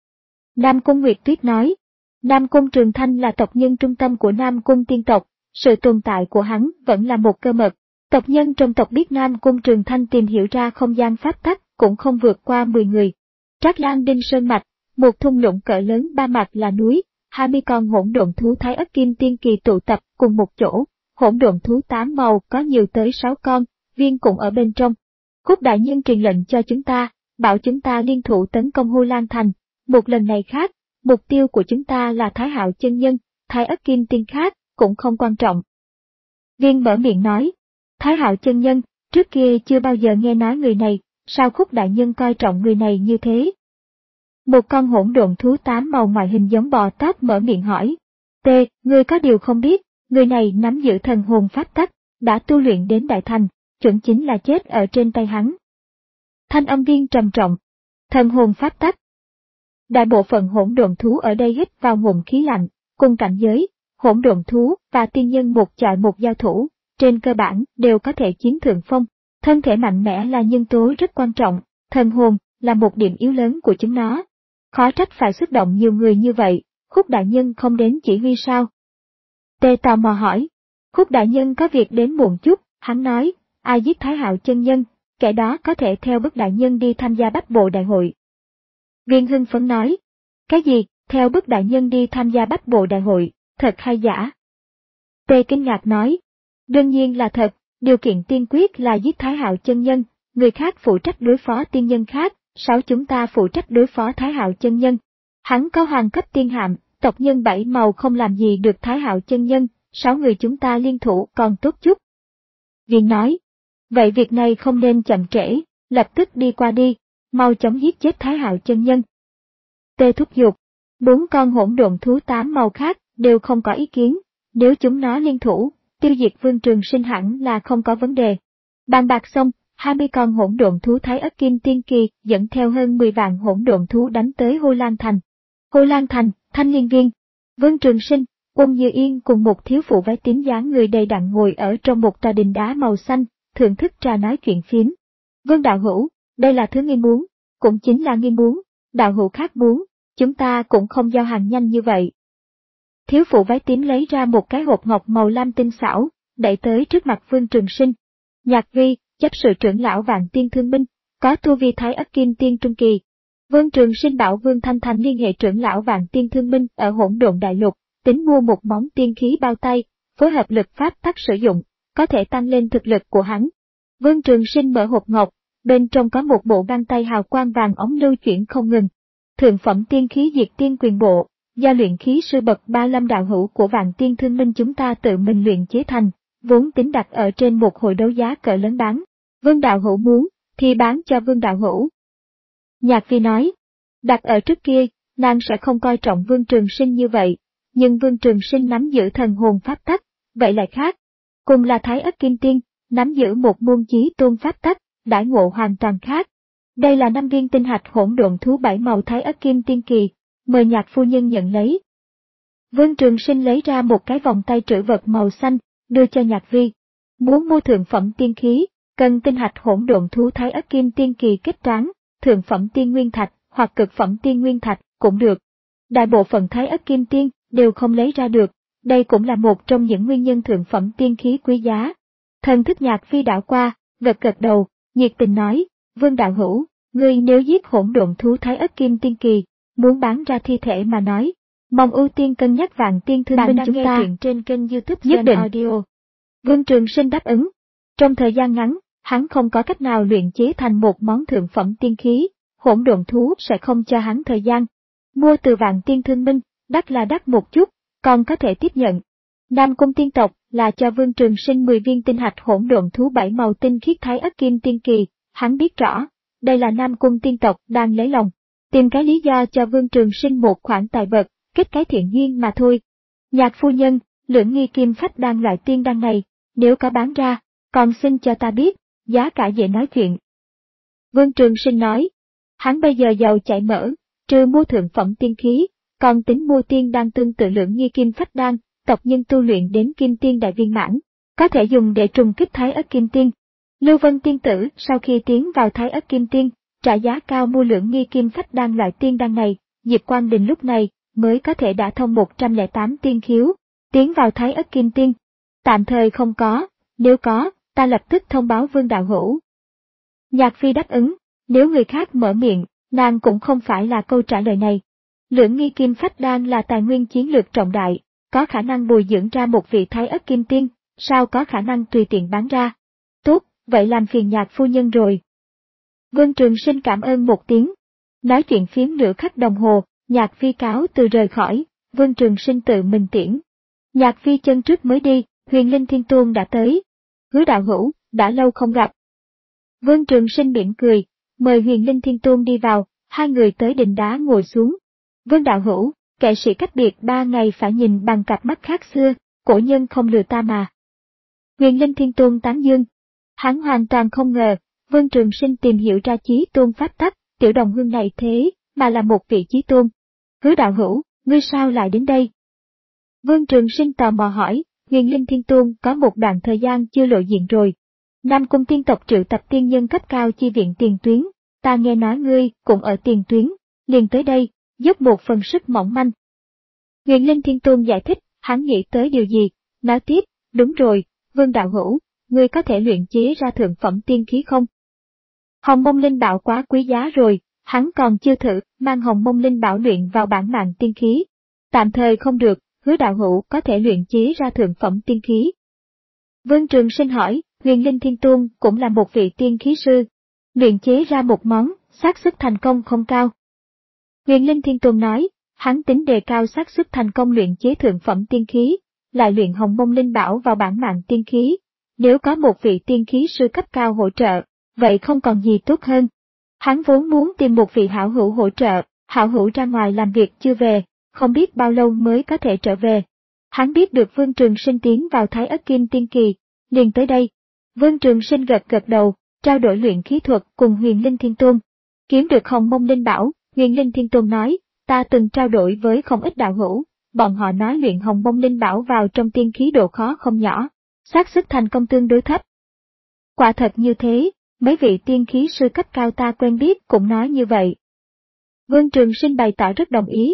Nam Cung Nguyệt Tuyết nói, Nam Cung Trường Thanh là tộc nhân trung tâm của Nam Cung tiên tộc, sự tồn tại của hắn vẫn là một cơ mật. Tộc nhân trong tộc biết Nam Cung Trường Thanh tìm hiểu ra không gian pháp tắc cũng không vượt qua mười người. Trác Lan Đinh Sơn Mạch, một thung lũng cỡ lớn ba mặt là núi, hai mươi con hỗn độn thú Thái Ất Kim Tiên kỳ tụ tập cùng một chỗ, hỗn độn thú tám màu có nhiều tới sáu con, Viên cũng ở bên trong. Khúc đại nhân truyền lệnh cho chúng ta, bảo chúng ta liên thủ tấn công Hồ Lan Thành, một lần này khác, mục tiêu của chúng ta là Thái Hạo chân nhân, Thái Ất Kim Tiên khác cũng không quan trọng. Viên mở miệng nói, Thái Hạo chân nhân, trước kia chưa bao giờ nghe nói người này, sao Khúc đại nhân coi trọng người này như thế? Một con hỗn độn thú tám màu ngoại hình giống bò tóp mở miệng hỏi. T, ngươi có điều không biết, người này nắm giữ thần hồn pháp tắc, đã tu luyện đến đại thành, chuẩn chính là chết ở trên tay hắn. Thanh âm Viên trầm trọng. Thần hồn pháp tắc. Đại bộ phận hỗn độn thú ở đây hít vào ngụm khí lạnh, cùng cảnh giới, hỗn độn thú và tiên nhân một chọi một giao thủ, trên cơ bản đều có thể chiếm thượng phong. Thân thể mạnh mẽ là nhân tố rất quan trọng, thần hồn là một điểm yếu lớn của chúng nó. Khó trách phải xuất động nhiều người như vậy, Khúc đại nhân không đến chỉ huy sao? Tê tò mò hỏi. Khúc đại nhân có việc đến muộn chút, hắn nói, ai giết Thái Hạo chân nhân, kẻ đó có thể theo Bức đại nhân đi tham gia Bách Bộ đại hội. Viên hưng phấn nói, cái gì, theo Bức đại nhân đi tham gia Bách Bộ đại hội, thật hay giả? Tê kinh ngạc nói, đương nhiên là thật, điều kiện tiên quyết là giết Thái Hạo chân nhân, người khác phụ trách đối phó tiên nhân khác, sáu chúng ta phụ trách đối phó Thái Hạo chân nhân. Hắn có hoàng cấp tiên hạm, tộc nhân bảy màu không làm gì được Thái Hạo chân nhân, sáu người chúng ta liên thủ còn tốt chút. Viên nói, vậy việc này không nên chậm trễ, lập tức đi qua đi, mau chóng giết chết Thái Hạo chân nhân. Tê thúc giục, bốn con hỗn độn thú tám màu khác đều không có ý kiến, nếu chúng nó liên thủ, tiêu diệt Vương Trường Sinh hẳn là không có vấn đề. Bàn bạc xong, hai mươi con hỗn độn thú Thái Ất Kim Tiên kỳ dẫn theo hơn mười vạn hỗn độn thú đánh tới Hồ Lan Thành. Hồ Lan Thành, Thanh Liên Viên, Vương Trường Sinh, Uông Như Yên cùng một thiếu phụ váy tím dáng người đầy đặn ngồi ở trong một tòa đình đá màu xanh, thưởng thức trà nói chuyện phiếm. Vương đạo hữu, đây là thứ ngươi muốn, cũng chính là ngươi muốn, đạo hữu khác muốn, chúng ta cũng không giao hàng nhanh như vậy. Thiếu phụ váy tím lấy ra một cái hộp ngọc màu lam tinh xảo, đẩy tới trước mặt Vương Trường Sinh. Nhạc Vi, chấp sự trưởng lão Vạn Tiên Thương Binh, có tu vi Thái Ất Kim Tiên trung kỳ. Vương Trường Sinh bảo Vương Thanh Thành liên hệ trưởng lão Vạn Tiên Thương Binh ở Hỗn Độn Đại Lục, tính mua một món tiên khí bao tay, phối hợp lực pháp tắc sử dụng, có thể tăng lên thực lực của hắn. Vương Trường Sinh mở hộp ngọc, bên trong có một bộ găng tay hào quang vàng óng lưu chuyển không ngừng. Thượng phẩm tiên khí Diệt Tiên Quyền Bộ, do luyện khí sư bậc ba lâm đạo hữu của Vạn Tiên Thương Minh chúng ta tự mình luyện chế thành, vốn tính đặt ở trên một hội đấu giá cỡ lớn bán. Vương đạo hữu muốn, thì bán cho Vương đạo hữu. Nhạc Phi nói, đặt ở trước kia, nàng sẽ không coi trọng Vương Trường Sinh như vậy, nhưng Vương Trường Sinh nắm giữ thần hồn pháp tắc, vậy lại khác. Cùng là Thái Ất Kim Tiên, nắm giữ một môn chí tôn pháp tắc, đãi ngộ hoàn toàn khác. Đây là năm viên tinh hạch hỗn độn thú bảy màu Thái Ất Kim Tiên kỳ, mời Nhạc phu nhân nhận lấy. Vương Trường Sinh lấy ra một cái vòng tay trữ vật màu xanh, đưa cho Nhạc Vi. Muốn mua thượng phẩm tiên khí, cần tinh hạch hỗn độn thú Thái Ất Kim Tiên kỳ kết tráng, thượng phẩm tiên nguyên thạch hoặc cực phẩm tiên nguyên thạch cũng được. Đại bộ phận Thái Ất Kim Tiên đều không lấy ra được, đây cũng là một trong những nguyên nhân thượng phẩm tiên khí quý giá. Thần thức Nhạc Phi đảo qua, gật gật đầu, nhiệt tình nói, Vương đạo hữu, ngươi nếu giết hỗn độn thú Thái Ất Kim Tiên kỳ, muốn bán ra thi thể mà nói, mong ưu tiên cân nhắc Vạn Tiên Thương Minh chúng ta. Truyện trên kênh YouTube Nhất Định Audio. Vương Trường Sinh đáp ứng. Trong thời gian ngắn, hắn không có cách nào luyện chế thành một món thượng phẩm tiên khí, hỗn độn thú sẽ không cho hắn thời gian. Mua từ Vạn Tiên Thương Minh, đắt là đắt một chút, còn có thể tiếp nhận. Nam Cung tiên tộc là cho Vương Trường Sinh mười viên tinh hạch hỗn độn thú bảy màu tinh khiết Thái Ất Kim Tiên kỳ, hắn biết rõ, đây là Nam Cung tiên tộc đang lấy lòng, tìm cái lý do cho Vương Trường Sinh một khoản tài vật, kết cái thiện duyên mà thôi. Nhạc phu nhân, lưỡng nghi kim phách đan loại tiên đan này, nếu có bán ra, còn xin cho ta biết, giá cả dễ nói chuyện. Vương Trường Sinh nói, hắn bây giờ giàu chảy mỡ, trừ mua thượng phẩm tiên khí, còn tính mua tiên đan tương tự lưỡng nghi kim phách đan, tộc nhân tu luyện đến kim tiên đại viên mãn, có thể dùng để trùng kích Thái Ất Kim Tiên. Lưu Vân tiên tử sau khi tiến vào Thái Ất Kim Tiên, trả giá cao mua lưỡng nghi kim phách đan loại tiên đan này, Diệp Quang Đình lúc này mới có thể đả thông một trăm lẻ tám tiên khiếu, tiến vào Thái Ất Kim Tiên. Tạm thời không có, nếu có, ta lập tức thông báo Vương đạo hữu. Nhạc Phi đáp ứng, nếu người khác mở miệng, nàng cũng không phải là câu trả lời này. Lưỡng nghi kim phách đan là tài nguyên chiến lược trọng đại, có khả năng bồi dưỡng ra một vị Thái Ất Kim Tiên, sao có khả năng tùy tiện bán ra. Tốt, vậy làm phiền Nhạc phu nhân rồi. Vương Trường Sinh cảm ơn một tiếng. Nói chuyện phiếm nửa khắc đồng hồ, Nhạc Phi cáo từ rời khỏi, Vương Trường Sinh tự mình tiễn. Nhạc Phi chân trước mới đi, Huyền Linh Thiên Tôn đã tới. Hứa đạo hữu, đã lâu không gặp. Vương Trường Sinh mỉm cười, mời Huyền Linh Thiên Tôn đi vào, hai người tới đỉnh đá ngồi xuống. Vương đạo hữu, kệ sĩ cách biệt ba ngày phải nhìn bằng cặp mắt khác xưa, cổ nhân không lừa ta mà. Huyền Linh Thiên Tôn tán dương. Hắn hoàn toàn không ngờ, Vương Trường Sinh tìm hiểu ra chí tôn pháp tắc, tiểu đồng hương này thế, mà là một vị chí tôn. Hứa đạo hữu, ngươi sao lại đến đây? Vương Trường Sinh tò mò hỏi, Huyền Linh Thiên Tôn có một đoạn thời gian chưa lộ diện rồi. Nam Cung tiên tộc triệu tập tiên nhân cấp cao chi viện tiền tuyến, ta nghe nói ngươi cũng ở tiền tuyến, liền tới đây, giúp một phần sức mỏng manh. Huyền Linh Thiên Tôn giải thích, hắn nghĩ tới điều gì, nói tiếp, đúng rồi, Vương đạo hữu, ngươi có thể luyện chế ra thượng phẩm tiên khí không? Hồng Mông Linh Bảo quá quý giá rồi, hắn còn chưa thử, mang Hồng Mông Linh Bảo luyện vào bản mạng tiên khí. Tạm thời không được, Hứa đạo hữu có thể luyện chế ra thượng phẩm tiên khí. Vương Trường Sinh hỏi, Huyền Linh Thiên Tôn cũng là một vị tiên khí sư, luyện chế ra một món, xác suất thành công không cao. Huyền Linh Thiên Tôn nói, hắn tính đề cao xác suất thành công luyện chế thượng phẩm tiên khí, lại luyện Hồng Mông Linh Bảo vào bản mạng tiên khí. Nếu có một vị tiên khí sư cấp cao hỗ trợ, vậy không còn gì tốt hơn. Hắn vốn muốn tìm một vị hảo hữu hỗ trợ, hảo hữu ra ngoài làm việc chưa về, không biết bao lâu mới có thể trở về. Hắn biết được Vương Trường Sinh tiến vào Thái Ất Kim Tiên kỳ, liền tới đây. Vương Trường Sinh gật gật đầu, trao đổi luyện khí thuật cùng Huyền Linh Thiên Tôn. Kiếm được Hồng Mông Linh Bảo, Huyền Linh Thiên Tôn nói, ta từng trao đổi với không ít đạo hữu, bọn họ nói luyện Hồng Mông Linh Bảo vào trong tiên khí độ khó không nhỏ, xác suất thành công tương đối thấp. Quả thật như thế, mấy vị tiên khí sư cấp cao ta quen biết cũng nói như vậy. Vương Trường Sinh bày tỏ rất đồng ý.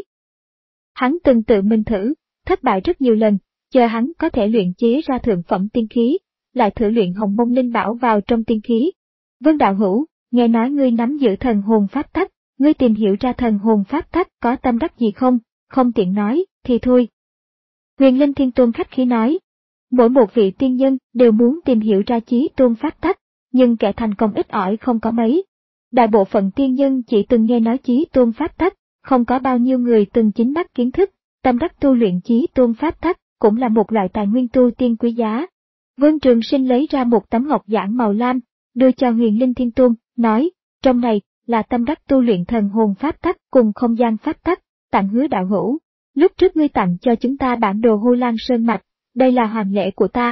Hắn từng tự mình thử, thất bại rất nhiều lần, chờ hắn có thể luyện chế ra thượng phẩm tiên khí, lại thử luyện Hồng Mông Linh Bảo vào trong tiên khí. Vương đạo hữu, nghe nói ngươi nắm giữ thần hồn pháp tắc, ngươi tìm hiểu ra thần hồn pháp tắc có tâm đắc gì không, không tiện nói, thì thôi. Huyền Linh Thiên Tôn khách khí nói, mỗi một vị tiên nhân đều muốn tìm hiểu ra chí tôn pháp tắc, nhưng kẻ thành công ít ỏi không có mấy. Đại bộ phận tiên nhân chỉ từng nghe nói chí tôn pháp tắc, không có bao nhiêu người từng chính mắt kiến thức, tâm đắc tu luyện chí tôn pháp tắc cũng là một loại tài nguyên tu tiên quý giá. Vương Trường Sinh lấy ra một tấm ngọc giản màu lam, đưa cho Huyền Linh Thiên Tôn, nói, trong này là tâm đắc tu luyện thần hồn pháp tắc cùng không gian pháp tắc, tặng Hứa đạo hữu. Lúc trước ngươi tặng cho chúng ta bản đồ Hồ Lan Sơn Mạch, đây là hoàn lễ của ta.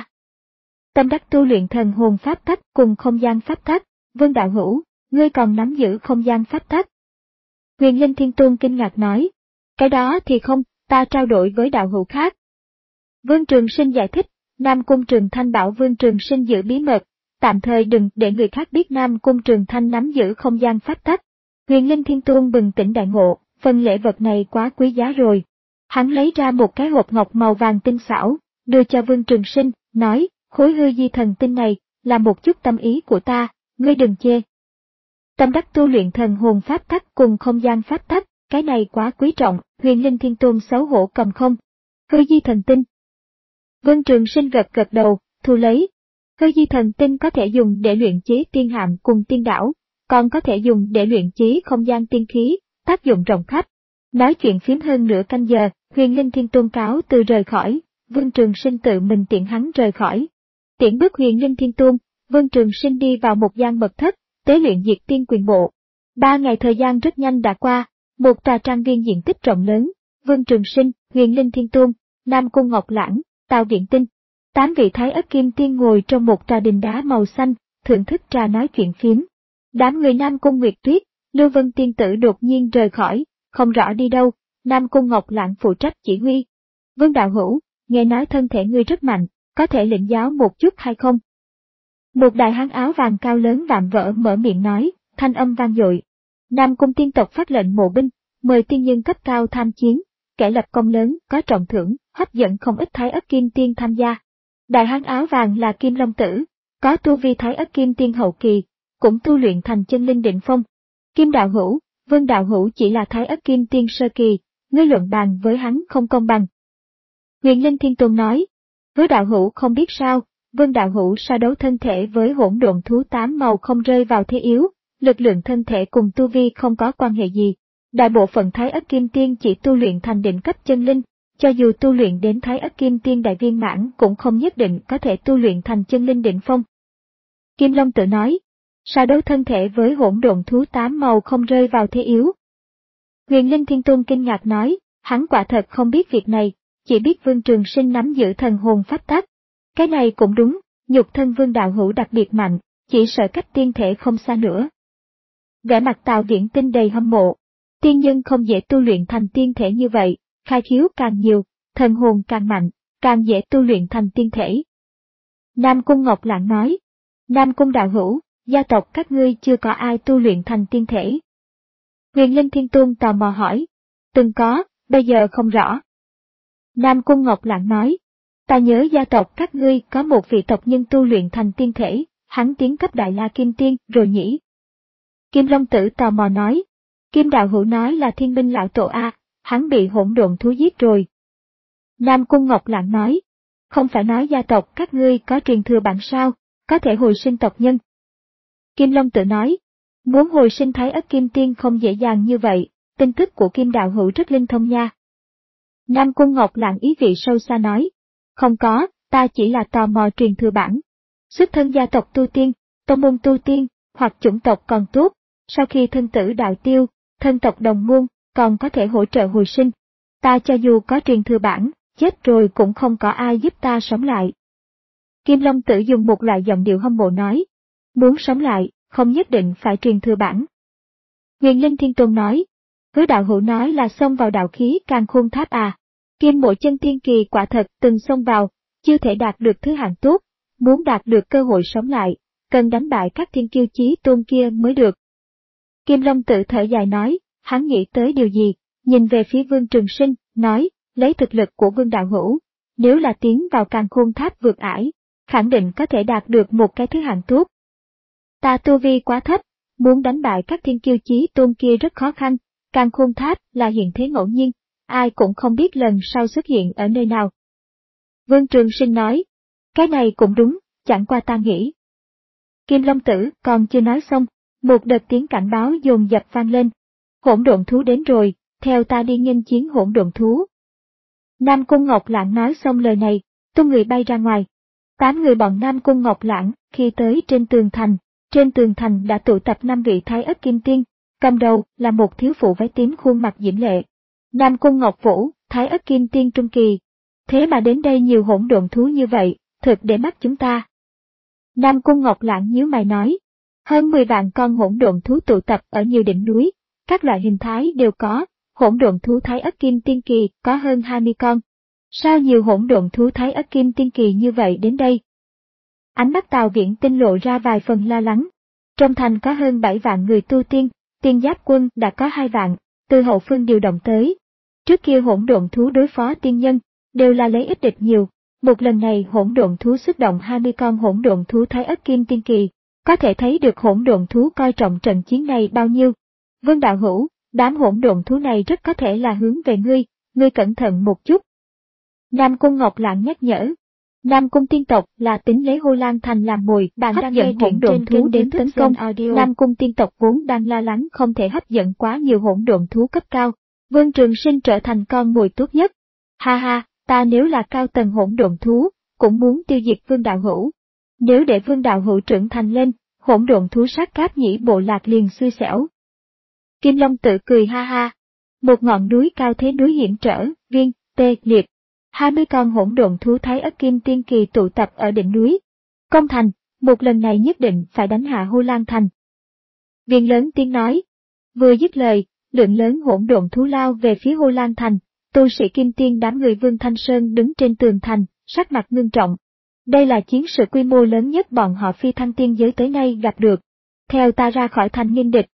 Tâm đắc tu luyện thần hồn pháp tắc cùng không gian pháp tắc, Vương đạo hữu, ngươi còn nắm giữ không gian pháp tắc. Huyền Linh Thiên Tôn kinh ngạc nói, cái đó thì không, ta trao đổi với đạo hữu khác. Vương Trường Sinh giải thích, Nam Cung Trường Thanh bảo Vương Trường Sinh giữ bí mật, tạm thời đừng để người khác biết Nam Cung Trường Thanh nắm giữ không gian pháp tắc. Huyền Linh Thiên Tôn bừng tỉnh đại ngộ, phần lễ vật này quá quý giá rồi. Hắn lấy ra một cái hộp ngọc màu vàng tinh xảo, đưa cho Vương Trường Sinh, nói, khối hư di thần tinh này, là một chút tâm ý của ta, ngươi đừng chê. Tâm đắc tu luyện thần hồn pháp tắc cùng không gian pháp tắc, cái này quá quý trọng, Huyền Linh Thiên Tôn xấu hổ cầm không. Hư di thần tinh. Vương Trường Sinh gật gật đầu, thu lấy. Hư di thần tinh có thể dùng để luyện chế tiên hạm cùng tiên đảo, còn có thể dùng để luyện chế không gian tiên khí, tác dụng rộng khắp. Nói chuyện phím hơn nửa canh giờ, Huyền Linh Thiên Tôn cáo từ rời khỏi, Vương Trường Sinh tự mình tiễn hắn rời khỏi. Tiễn bước Huyền Linh Thiên Tôn, Vương Trường Sinh đi vào một gian mật thất, tế luyện diệt tiên quyền bộ. Ba ngày thời gian rất nhanh đã qua, một tòa trang viên diện tích rộng lớn, Vương Trường Sinh, Huyền Linh Thiên Tôn, Nam Cung Ngọc Lãng, Tào Viễn Tinh. Tám vị Thái Ất Kim Tiên ngồi trong một tòa đình đá màu xanh, thưởng thức trà nói chuyện phím. Đám người Nam Cung Nguyệt Tuyết, Lưu Vân Tiên Tử đột nhiên rời khỏi, không rõ đi đâu, Nam Cung Ngọc Lãng phụ trách chỉ huy. Vương đạo hữu, nghe nói thân thể ngươi rất mạnh, có thể lĩnh giáo một chút hay không? Một đại hán áo vàng cao lớn vạm vỡ mở miệng nói, thanh âm vang dội. Nam Cung tiên tộc phát lệnh mộ binh, mời tiên nhân cấp cao tham chiến, kẻ lập công lớn, có trọng thưởng, hấp dẫn không ít Thái Ất Kim Tiên tham gia. Đại hán áo vàng là Kim Long Tử, có tu vi Thái Ất Kim Tiên hậu kỳ, cũng tu luyện thành chân linh đỉnh phong. Kim đạo hữu, Vương đạo hữu chỉ là Thái Ất Kim Tiên sơ kỳ, ngươi luận bàn với hắn không công bằng. Huyền Linh Thiên Tôn nói, với đạo hữu không biết sao, Vương đạo hữu so đấu thân thể với hỗn độn thú tám màu không rơi vào thế yếu, lực lượng thân thể cùng tu vi không có quan hệ gì. Đại bộ phận Thái Ất Kim Tiên chỉ tu luyện thành đỉnh cấp chân linh, cho dù tu luyện đến Thái Ất Kim Tiên đại viên mãn cũng không nhất định có thể tu luyện thành chân linh đỉnh phong. Kim Long tự nói, so đấu thân thể với hỗn độn thú tám màu không rơi vào thế yếu. Huyền Linh Thiên Tôn kinh ngạc nói, hắn quả thật không biết việc này, chỉ biết Vương Trường Sinh nắm giữ thần hồn pháp tắc. Cái này cũng đúng, nhục thân Vương đạo hữu đặc biệt mạnh, chỉ sợ cách tiên thể không xa nữa. Vẻ mặt Tào Viễn Tinh đầy hâm mộ, tiên nhân không dễ tu luyện thành tiên thể như vậy, khai khiếu càng nhiều, thần hồn càng mạnh, càng dễ tu luyện thành tiên thể. Nam Cung Ngọc Lãng nói, Nam Cung đạo hữu, gia tộc các ngươi chưa có ai tu luyện thành tiên thể. Huyền Linh Thiên Tôn tò mò hỏi, từng có, bây giờ không rõ. Nam Cung Ngọc Lãng nói, ta nhớ gia tộc các ngươi có một vị tộc nhân tu luyện thành tiên thể, hắn tiến cấp Đại La Kim Tiên rồi nhỉ. Kim Long Tử tò mò nói, Kim đạo hữu nói là Thiên Minh lão tổ a, hắn bị hỗn độn thú giết rồi. Nam Cung Ngọc Lãng nói, không phải nói gia tộc các ngươi có truyền thừa bản sao, có thể hồi sinh tộc nhân. Kim Long Tử nói, muốn hồi sinh Thái Ất Kim Tiên không dễ dàng như vậy, tin tức của Kim đạo hữu rất linh thông nha. Nam Cung Ngọc Lãng ý vị sâu xa nói, không có, ta chỉ là tò mò truyền thừa bản. Xuất thân gia tộc tu tiên, tông môn tu tiên, hoặc chủng tộc còn tốt, sau khi thân tử đạo tiêu, thân tộc đồng môn, còn có thể hỗ trợ hồi sinh. Ta cho dù có truyền thừa bản, chết rồi cũng không có ai giúp ta sống lại. Kim Long Tử dùng một loại giọng điệu hâm mộ nói, muốn sống lại, không nhất định phải truyền thừa bản. Huyền Linh Thiên Tôn nói, Hứa đạo hữu nói là xông vào đạo khí Càn Khôn Tháp à. Kim Mộ Chân Tiên Kỳ quả thật từng xông vào, chưa thể đạt được thứ hạng tốt, muốn đạt được cơ hội sống lại, cần đánh bại các thiên kiêu chí tôn kia mới được. Kim Long Tử thở dài nói, hắn nghĩ tới điều gì, nhìn về phía Vương Trường Sinh, nói, lấy thực lực của Vương đạo hữu, nếu là tiến vào Càn Khôn Tháp vượt ải, khẳng định có thể đạt được một cái thứ hạng tốt. Ta tu vi quá thấp, muốn đánh bại các thiên kiêu chí tôn kia rất khó khăn, Càn Khôn Tháp là hiện thế ngẫu nhiên, ai cũng không biết lần sau xuất hiện ở nơi nào, Vương Trường Sinh nói, cái này cũng đúng, chẳng qua ta nghĩ. Kim Long Tử còn chưa nói xong, một đợt tiếng cảnh báo dồn dập vang lên. Hỗn độn thú đến rồi, theo ta đi nghênh chiến hỗn độn thú. Nam Cung Ngọc Lãng nói xong lời này, tung người bay ra ngoài. Tám người bọn Nam Cung Ngọc Lãng khi tới trên tường thành, trên tường thành đã tụ tập năm vị Thái Ất Kim Tiên, cầm đầu là một thiếu phụ váy tím khuôn mặt diễm lệ. Nam Cung Ngọc Vũ, Thái Ất Kim Tiên trung kỳ. Thế mà đến đây nhiều hỗn độn thú như vậy, thực để mắt chúng ta. Nam Cung Ngọc Lãng nhíu mày nói, hơn mười vạn con hỗn độn thú tụ tập ở nhiều đỉnh núi, các loại hình thái đều có, hỗn độn thú Thái Ất Kim Tiên kỳ có hơn hai mươi con. Sao nhiều hỗn độn thú Thái Ất Kim Tiên kỳ như vậy đến đây? Ánh mắt Tào Viễn Tinh lộ ra vài phần lo lắng. Trong thành có hơn bảy vạn người tu tiên, tiên giáp quân đã có hai vạn, từ hậu phương điều động tới. Trước kia hỗn độn thú đối phó tiên nhân, đều là lấy ít địch nhiều. Một lần này hỗn độn thú xuất động hai mươi con hỗn độn thú Thái Ất Kim Tiên kỳ, có thể thấy được hỗn độn thú coi trọng trận chiến này bao nhiêu. Vương đạo hữu, đám hỗn độn thú này rất có thể là hướng về ngươi, ngươi cẩn thận một chút. Nam Cung Ngọc Lãng nhắc nhở. Nam Cung tiên tộc là tính lấy Hô Lan Thành làm mồi, bạn đang dẫn hỗn độn thú đến tấn công. Nam Cung tiên tộc vốn đang lo lắng không thể hấp dẫn quá nhiều hỗn độn thú cấp cao. Vương Trường Sinh trở thành con mồi tốt nhất. Ha ha, ta nếu là cao tầng hỗn độn thú, cũng muốn tiêu diệt Vương đạo hữu. Nếu để Vương đạo hữu trưởng thành lên, hỗn độn thú sát cáp nhĩ bộ lạc liền xui xẻo. Kim Long Tự cười ha ha. Một ngọn núi cao thế núi hiểm trở, viên, tê, liệt. Hai mươi con hỗn độn thú Thái Ất Kim Tiên kỳ tụ tập ở đỉnh núi. Công thành, một lần này nhất định phải đánh hạ Hô Lan Thành. Viên lớn tiếng nói. Vừa dứt lời, lượng lớn hỗn độn thú lao về phía Hô Lan Thành. Tu sĩ Kim Tiên đám người Vương Thanh Sơn đứng trên tường thành, sắc mặt ngưng trọng. Đây là chiến sự quy mô lớn nhất bọn họ phi thăng tiên giới tới nay gặp được. Theo ta ra khỏi thành nghênh địch.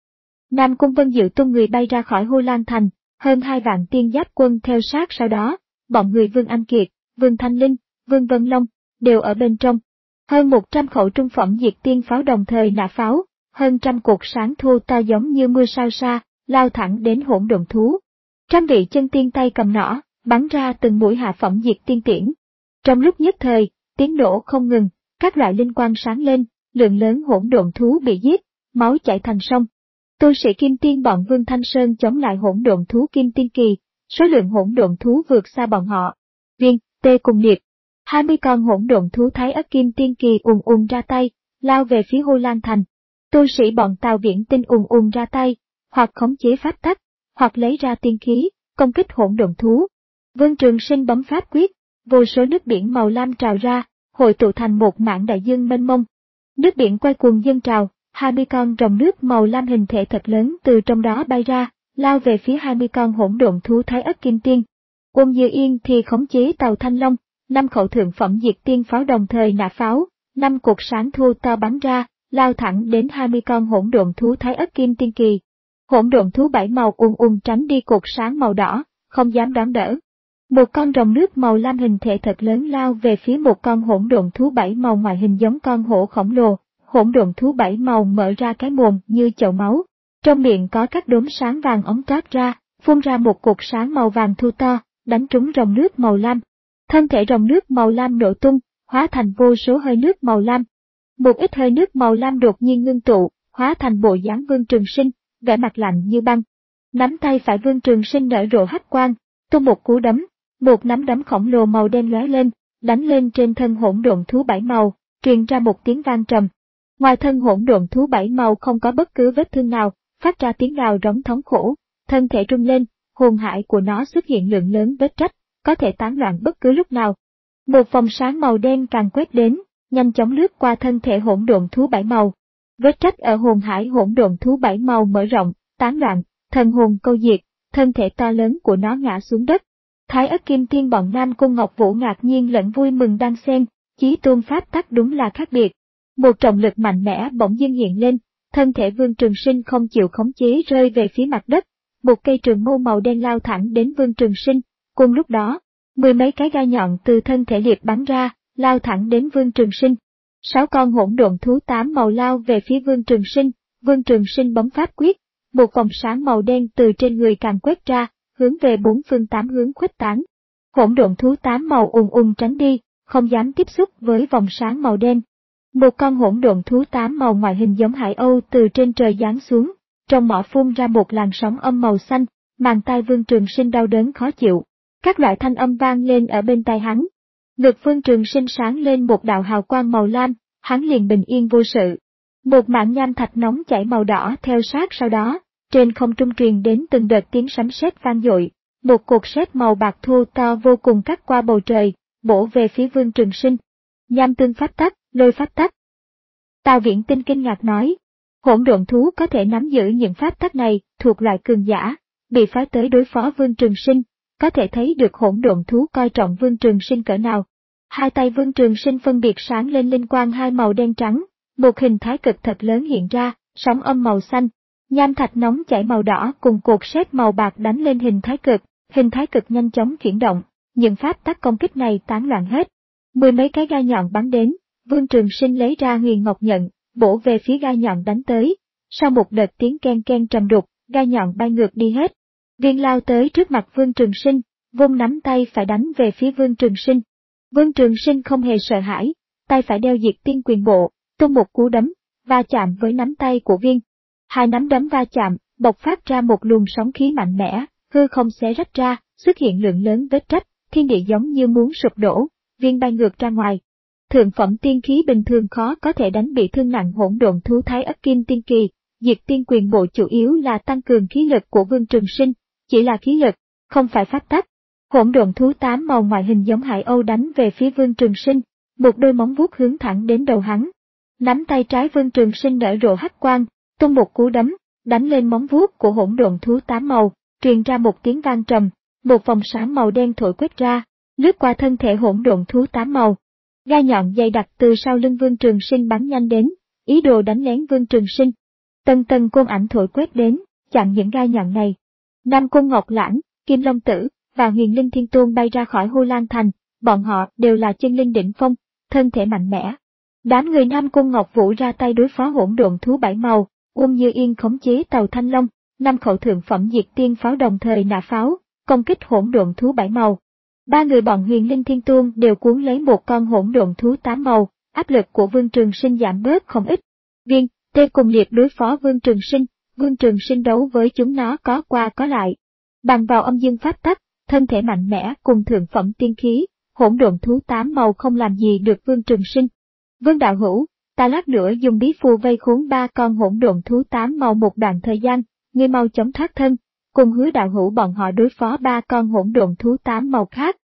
Nam Cung Vân Diệu tung người bay ra khỏi Hô Lan Thành, hơn hai vạn tiên giáp quân theo sát sau đó. Bọn người Vương Anh Kiệt, Vương Thanh Linh, Vương Vân Long, đều ở bên trong. Hơn một trăm khẩu trung phẩm diệt tiên pháo đồng thời nã pháo, hơn trăm cột sáng thô to giống như mưa sao sa, lao thẳng đến hỗn độn thú. Trăm vị chân tiên tay cầm nỏ, bắn ra từng mũi hạ phẩm diệt tiên tiễn. Trong lúc nhất thời, tiếng nổ không ngừng, các loại linh quang sáng lên, lượng lớn hỗn độn thú bị giết, máu chảy thành sông. Tu sĩ Kim Tiên bọn Vương Thanh Sơn chống lại hỗn độn thú Kim Tiên kỳ. Số lượng hỗn độn thú vượt xa bọn họ. Viên, tê cùng liệt. Hai mươi con hỗn độn thú Thái Ất Kim Tiên kỳ ùn ùn ra tay, lao về phía Hô Lan Thành. Tu sĩ bọn Tào Viễn Tinh ùn ùn ra tay, hoặc khống chế pháp tắc, hoặc lấy ra tiên khí, công kích hỗn độn thú. Vương Trường Sinh bấm pháp quyết, vô số nước biển màu lam trào ra, hội tụ thành một mảng đại dương mênh mông. Nước biển quay cuồng dâng trào, hai mươi con rồng nước màu lam hình thể thật lớn từ trong đó bay ra, lao về phía hai mươi con hỗn độn thú Thái Ất Kim Tiên. Uông Như Yên thì khống chế tàu Thanh Long, năm khẩu thượng phẩm diệt tiên pháo đồng thời nã pháo, năm cột sáng thô to bắn ra, lao thẳng đến hai mươi con hỗn độn thú Thái Ất Kim Tiên kỳ. Hỗn độn thú bảy màu ùn ùn tránh đi cột sáng màu đỏ, không dám đón đỡ. Một con rồng nước màu lam hình thể thật lớn lao về phía một con hỗn độn thú bảy màu ngoại hình giống con hổ khổng lồ. Hỗn độn thú bảy màu mở ra cái mồm như chậu máu. Trong miệng có các đốm sáng vàng ống toát ra, phun ra một cột sáng màu vàng thu to, đánh trúng rồng nước màu lam. Thân thể rồng nước màu lam nổ tung, hóa thành vô số hơi nước màu lam. Một ít hơi nước màu lam đột nhiên ngưng tụ, hóa thành bộ dáng Vương Trường Sinh, vẻ mặt lạnh như băng. Nắm tay phải Vương Trường Sinh nở rộ hắc quang, tung một cú đấm, một nắm đấm khổng lồ màu đen lóe lên, đánh lên trên thân hỗn độn thú bảy màu, truyền ra một tiếng vang trầm. Ngoài thân hỗn độn thú bảy màu không có bất cứ vết thương nào, phát ra tiếng gào rống thống khổ, thân thể rung lên, hồn hải của nó xuất hiện lượng lớn vết rách, có thể tán loạn bất cứ lúc nào. Một vòng sáng màu đen càng quét đến, nhanh chóng lướt qua thân thể hỗn độn thú bảy màu. Vết rách ở hồn hải hỗn độn thú bảy màu mở rộng, tán loạn, thần hồn câu diệt, thân thể to lớn của nó ngã xuống đất. Thái Ất Kim Tiên bọn Nam Cung Ngọc Vũ ngạc nhiên lẫn vui mừng đan xen, chí tôn pháp tắc đúng là khác biệt. Một trọng lực mạnh mẽ bỗng dưng hiện lên, thân thể Vương Trường Sinh không chịu khống chế rơi về phía mặt đất, một cây trường mâu màu đen lao thẳng đến Vương Trường Sinh, cùng lúc đó, mười mấy cái gai nhọn từ thân thể liệt bắn ra, lao thẳng đến Vương Trường Sinh. Sáu con hỗn độn thú tám màu lao về phía Vương Trường Sinh, Vương Trường Sinh bấm pháp quyết, một vòng sáng màu đen từ trên người càng quét ra, hướng về bốn phương tám hướng khuếch tán. Hỗn độn thú tám màu ùn ùn tránh đi, không dám tiếp xúc với vòng sáng màu đen. Một con hỗn độn thú tám màu ngoại hình giống hải âu từ trên trời giáng xuống, trong mỏ phun ra một làn sóng âm màu xanh, màng tai Vương Trường Sinh đau đớn khó chịu. Các loại thanh âm vang lên ở bên tai hắn. Ngực Vương Trường Sinh sáng lên một đạo hào quang màu lam, hắn liền bình yên vô sự. Một mảng nham thạch nóng chảy màu đỏ theo sát sau đó, trên không trung truyền đến từng đợt tiếng sấm sét vang dội. Một cột sét màu bạc thô to vô cùng cắt qua bầu trời, bổ về phía Vương Trường Sinh. Nham tương pháp tắc, lôi pháp tắc. Tào Viễn Tinh kinh ngạc nói, hỗn độn thú có thể nắm giữ những pháp tắc này, thuộc loại cường giả, bị phái tới đối phó Vương Trường Sinh, có thể thấy được hỗn độn thú coi trọng Vương Trường Sinh cỡ nào. Hai tay Vương Trường Sinh phân biệt sáng lên linh quang hai màu đen trắng, một hình thái cực thật lớn hiện ra, sóng âm màu xanh, nham thạch nóng chảy màu đỏ cùng cột sét màu bạc đánh lên hình thái cực, hình thái cực nhanh chóng chuyển động, những pháp tắc công kích này tán loạn hết. Mười mấy cái gai nhọn bắn đến, Vương Trường Sinh lấy ra Huyền Ngọc Nhận, bổ về phía gai nhọn đánh tới. Sau một đợt tiếng ken ken trầm đục, gai nhọn bay ngược đi hết. Viên lao tới trước mặt Vương Trường Sinh, vung nắm tay phải đánh về phía Vương Trường Sinh. Vương Trường Sinh không hề sợ hãi, tay phải đeo Diệt Tiên Quyền Bộ, tung một cú đấm, va chạm với nắm tay của Viên. Hai nắm đấm va chạm, bộc phát ra một luồng sóng khí mạnh mẽ, hư không xé rách ra, xuất hiện lượng lớn vết rách, thiên địa giống như muốn sụp đổ, Viên bay ngược ra ngoài. Thượng phẩm tiên khí bình thường khó có thể đánh bị thương nặng hỗn độn thú Thái Ất Kim Tiên Kỳ, Diệt Tiên Quyền Bộ chủ yếu là tăng cường khí lực của Vương Trường Sinh, chỉ là khí lực, không phải pháp tắc. Hỗn độn thú tám màu ngoại hình giống hải âu đánh về phía Vương Trường Sinh, một đôi móng vuốt hướng thẳng đến đầu hắn. Nắm tay trái Vương Trường Sinh nở rộ hắc quang, tung một cú đấm, đánh lên móng vuốt của hỗn độn thú tám màu, truyền ra một tiếng vang trầm, một vòng sáng màu đen thổi quét ra, lướt qua thân thể hỗn độn thú tám màu. Gai nhọn dày đặc từ sau lưng Vương Trường Sinh bắn nhanh đến, ý đồ đánh lén Vương Trường Sinh. Tầng tầng côn ảnh thổi quét đến, chặn những gai nhọn này. Nam Cung Ngọc Lãng, Kim Long Tử và Huyền Linh Thiên Tôn bay ra khỏi Hô Lan Thành, bọn họ đều là chân linh đỉnh phong, thân thể mạnh mẽ. Đám người Nam Cung Ngọc Vũ ra tay đối phó hỗn độn thú bảy màu, Uông Như Yên khống chế tàu Thanh Long, năm khẩu thượng phẩm diệt tiên pháo đồng thời nã pháo, công kích hỗn độn thú bảy màu. Ba người bọn Huyền Linh Thiên Tôn đều cuốn lấy một con hỗn độn thú tám màu, áp lực của Vương Trường Sinh giảm bớt không ít. Viên, Tê cùng Liệt đối phó Vương Trường Sinh, Vương Trường Sinh đấu với chúng nó có qua có lại. Bằng vào âm dương pháp tắc, thân thể mạnh mẽ cùng thượng phẩm tiên khí, hỗn độn thú tám màu không làm gì được Vương Trường Sinh. Vương đạo hữu, ta lát nữa dùng bí phù vây khốn ba con hỗn độn thú tám màu một đoạn thời gian, ngươi mau chóng thoát thân, cùng Hứa đạo hữu bọn họ đối phó ba con hỗn độn thú tám màu khác.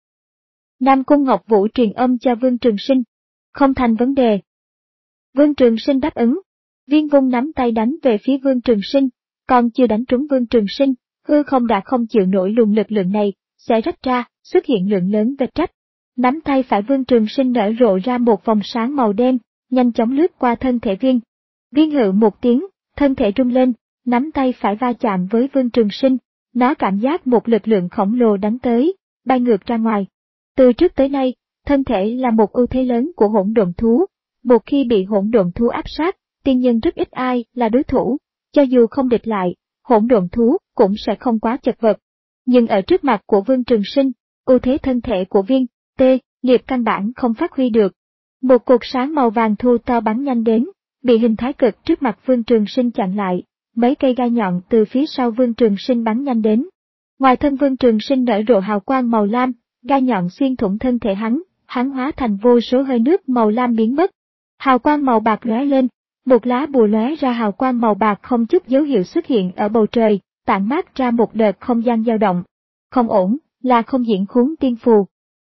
Nam Cung Ngọc Vũ truyền âm cho Vương Trường Sinh. Không thành vấn đề. Vương Trường Sinh đáp ứng. Viên vung nắm tay đánh về phía Vương Trường Sinh, còn chưa đánh trúng Vương Trường Sinh, hư không đã không chịu nổi luồng lực lượng này, sẽ rách ra, xuất hiện lượng lớn vết rách. Nắm tay phải Vương Trường Sinh nở rộ ra một vòng sáng màu đen, nhanh chóng lướt qua thân thể Viên. Viên hự một tiếng, thân thể rung lên, nắm tay phải va chạm với Vương Trường Sinh, nó cảm giác một lực lượng khổng lồ đánh tới, bay ngược ra ngoài. Từ trước tới nay, thân thể là một ưu thế lớn của hỗn độn thú, một khi bị hỗn độn thú áp sát, tiên nhân rất ít ai là đối thủ, cho dù không địch lại, hỗn độn thú cũng sẽ không quá chật vật. Nhưng ở trước mặt của Vương Trường Sinh, ưu thế thân thể của Viên, Tê, Liệt căn bản không phát huy được. Một cột sáng màu vàng thu to bắn nhanh đến, bị hình thái cực trước mặt Vương Trường Sinh chặn lại, mấy cây gai nhọn từ phía sau Vương Trường Sinh bắn nhanh đến. Ngoài thân Vương Trường Sinh nở rộ hào quang màu lam, gai nhọn xuyên thủng thân thể hắn, hắn hóa thành vô số hơi nước màu lam biến mất. Hào quang màu bạc lóe lên, một lá bùa lóe ra hào quang màu bạc không chút dấu hiệu xuất hiện ở bầu trời, tản mát ra một đợt không gian dao động. Không ổn, là không diễn khốn tiên phù.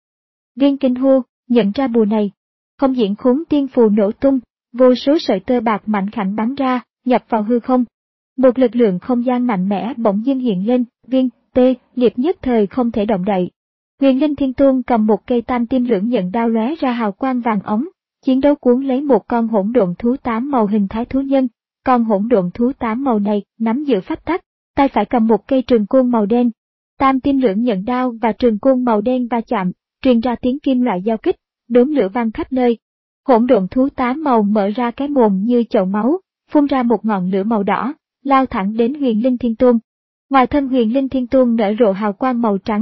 Viên kinh hô, nhận ra bùa này. Không diễn khốn tiên phù nổ tung, vô số sợi tơ bạc mảnh khảnh bắn ra, nhập vào hư không. Một lực lượng không gian mạnh mẽ bỗng dưng hiện lên, Viên, Tê, Liệt nhất thời không thể động đậy. Huyền Linh Thiên Tôn cầm một cây tam tim lưỡng nhận đao lóe ra hào quang vàng ống, chiến đấu cuốn lấy một con hỗn độn thú tám màu hình thái thú nhân. Con hỗn độn thú tám màu này nắm giữ pháp tắc, tay phải cầm một cây trường côn màu đen. Tam tim lưỡng nhận đao và trường côn màu đen va chạm, truyền ra tiếng kim loại giao kích, đốm lửa vang khắp nơi. Hỗn độn thú tám màu mở ra cái mồm như chậu máu, phun ra một ngọn lửa màu đỏ, lao thẳng đến Huyền Linh Thiên Tôn. Ngoài thân Huyền Linh Thiên Tôn nở rộ hào quang màu trắng,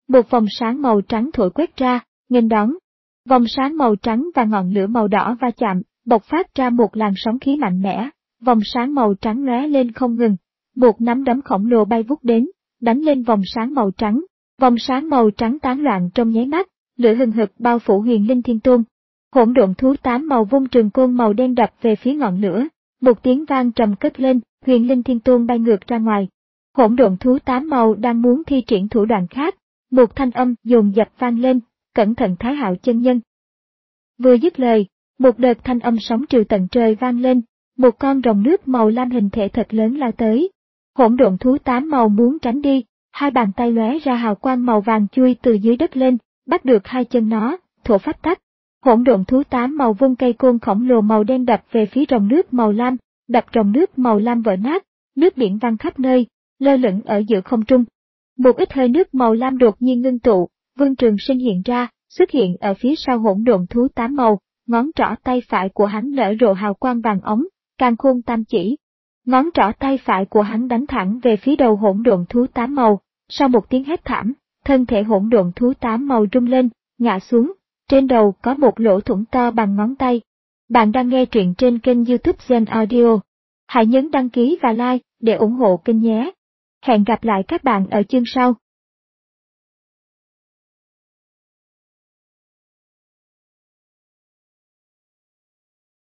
một vòng sáng màu trắng thổi quét ra, nghênh đón. Vòng sáng màu trắng và ngọn lửa màu đỏ va chạm, bộc phát ra một làn sóng khí mạnh mẽ, vòng sáng màu trắng lóe lên không ngừng. Một nắm đấm khổng lồ bay vút đến, đánh lên vòng sáng màu trắng. Vòng sáng màu trắng tán loạn trong nháy mắt, lửa hừng hực bao phủ Huyền Linh Thiên Tôn. Hỗn độn thú tám màu vung trường côn màu đen đập về phía ngọn lửa, một tiếng vang trầm cất lên, Huyền Linh Thiên Tôn bay ngược ra ngoài. Hỗn độn thú tám màu đang muốn thi triển thủ đoạn khác, một thanh âm dồn dập vang lên, cẩn thận Thái Hạo chân nhân. Vừa dứt lời, một đợt thanh âm sóng triều tận trời vang lên, một con rồng nước màu lam hình thể thật lớn lao tới. Hỗn độn thú tám màu muốn tránh đi, hai bàn tay lóe ra hào quang màu vàng chui từ dưới đất lên, bắt được hai chân nó, thổ pháp tắc. Hỗn độn thú tám màu vung cây côn khổng lồ màu đen đập về phía rồng nước màu lam, đập rồng nước màu lam vỡ nát, nước biển văng khắp nơi, lơ lửng ở giữa không trung. Một ít hơi nước màu lam đột nhiên ngưng tụ, Vương Trường Sinh hiện ra, xuất hiện ở phía sau hỗn độn thú tám màu, ngón trỏ tay phải của hắn nở rộ hào quang vàng ống, càn khôn tam chỉ. Ngón trỏ tay phải của hắn đánh thẳng về phía đầu hỗn độn thú tám màu, sau một tiếng hét thảm, thân thể hỗn độn thú tám màu rung lên, ngã xuống, trên đầu có một lỗ thủng to bằng ngón tay. Bạn đang nghe truyện trên kênh YouTube Gen Audio. Hãy nhấn đăng ký và like để ủng hộ kênh nhé. Hẹn gặp lại các bạn ở chương sau.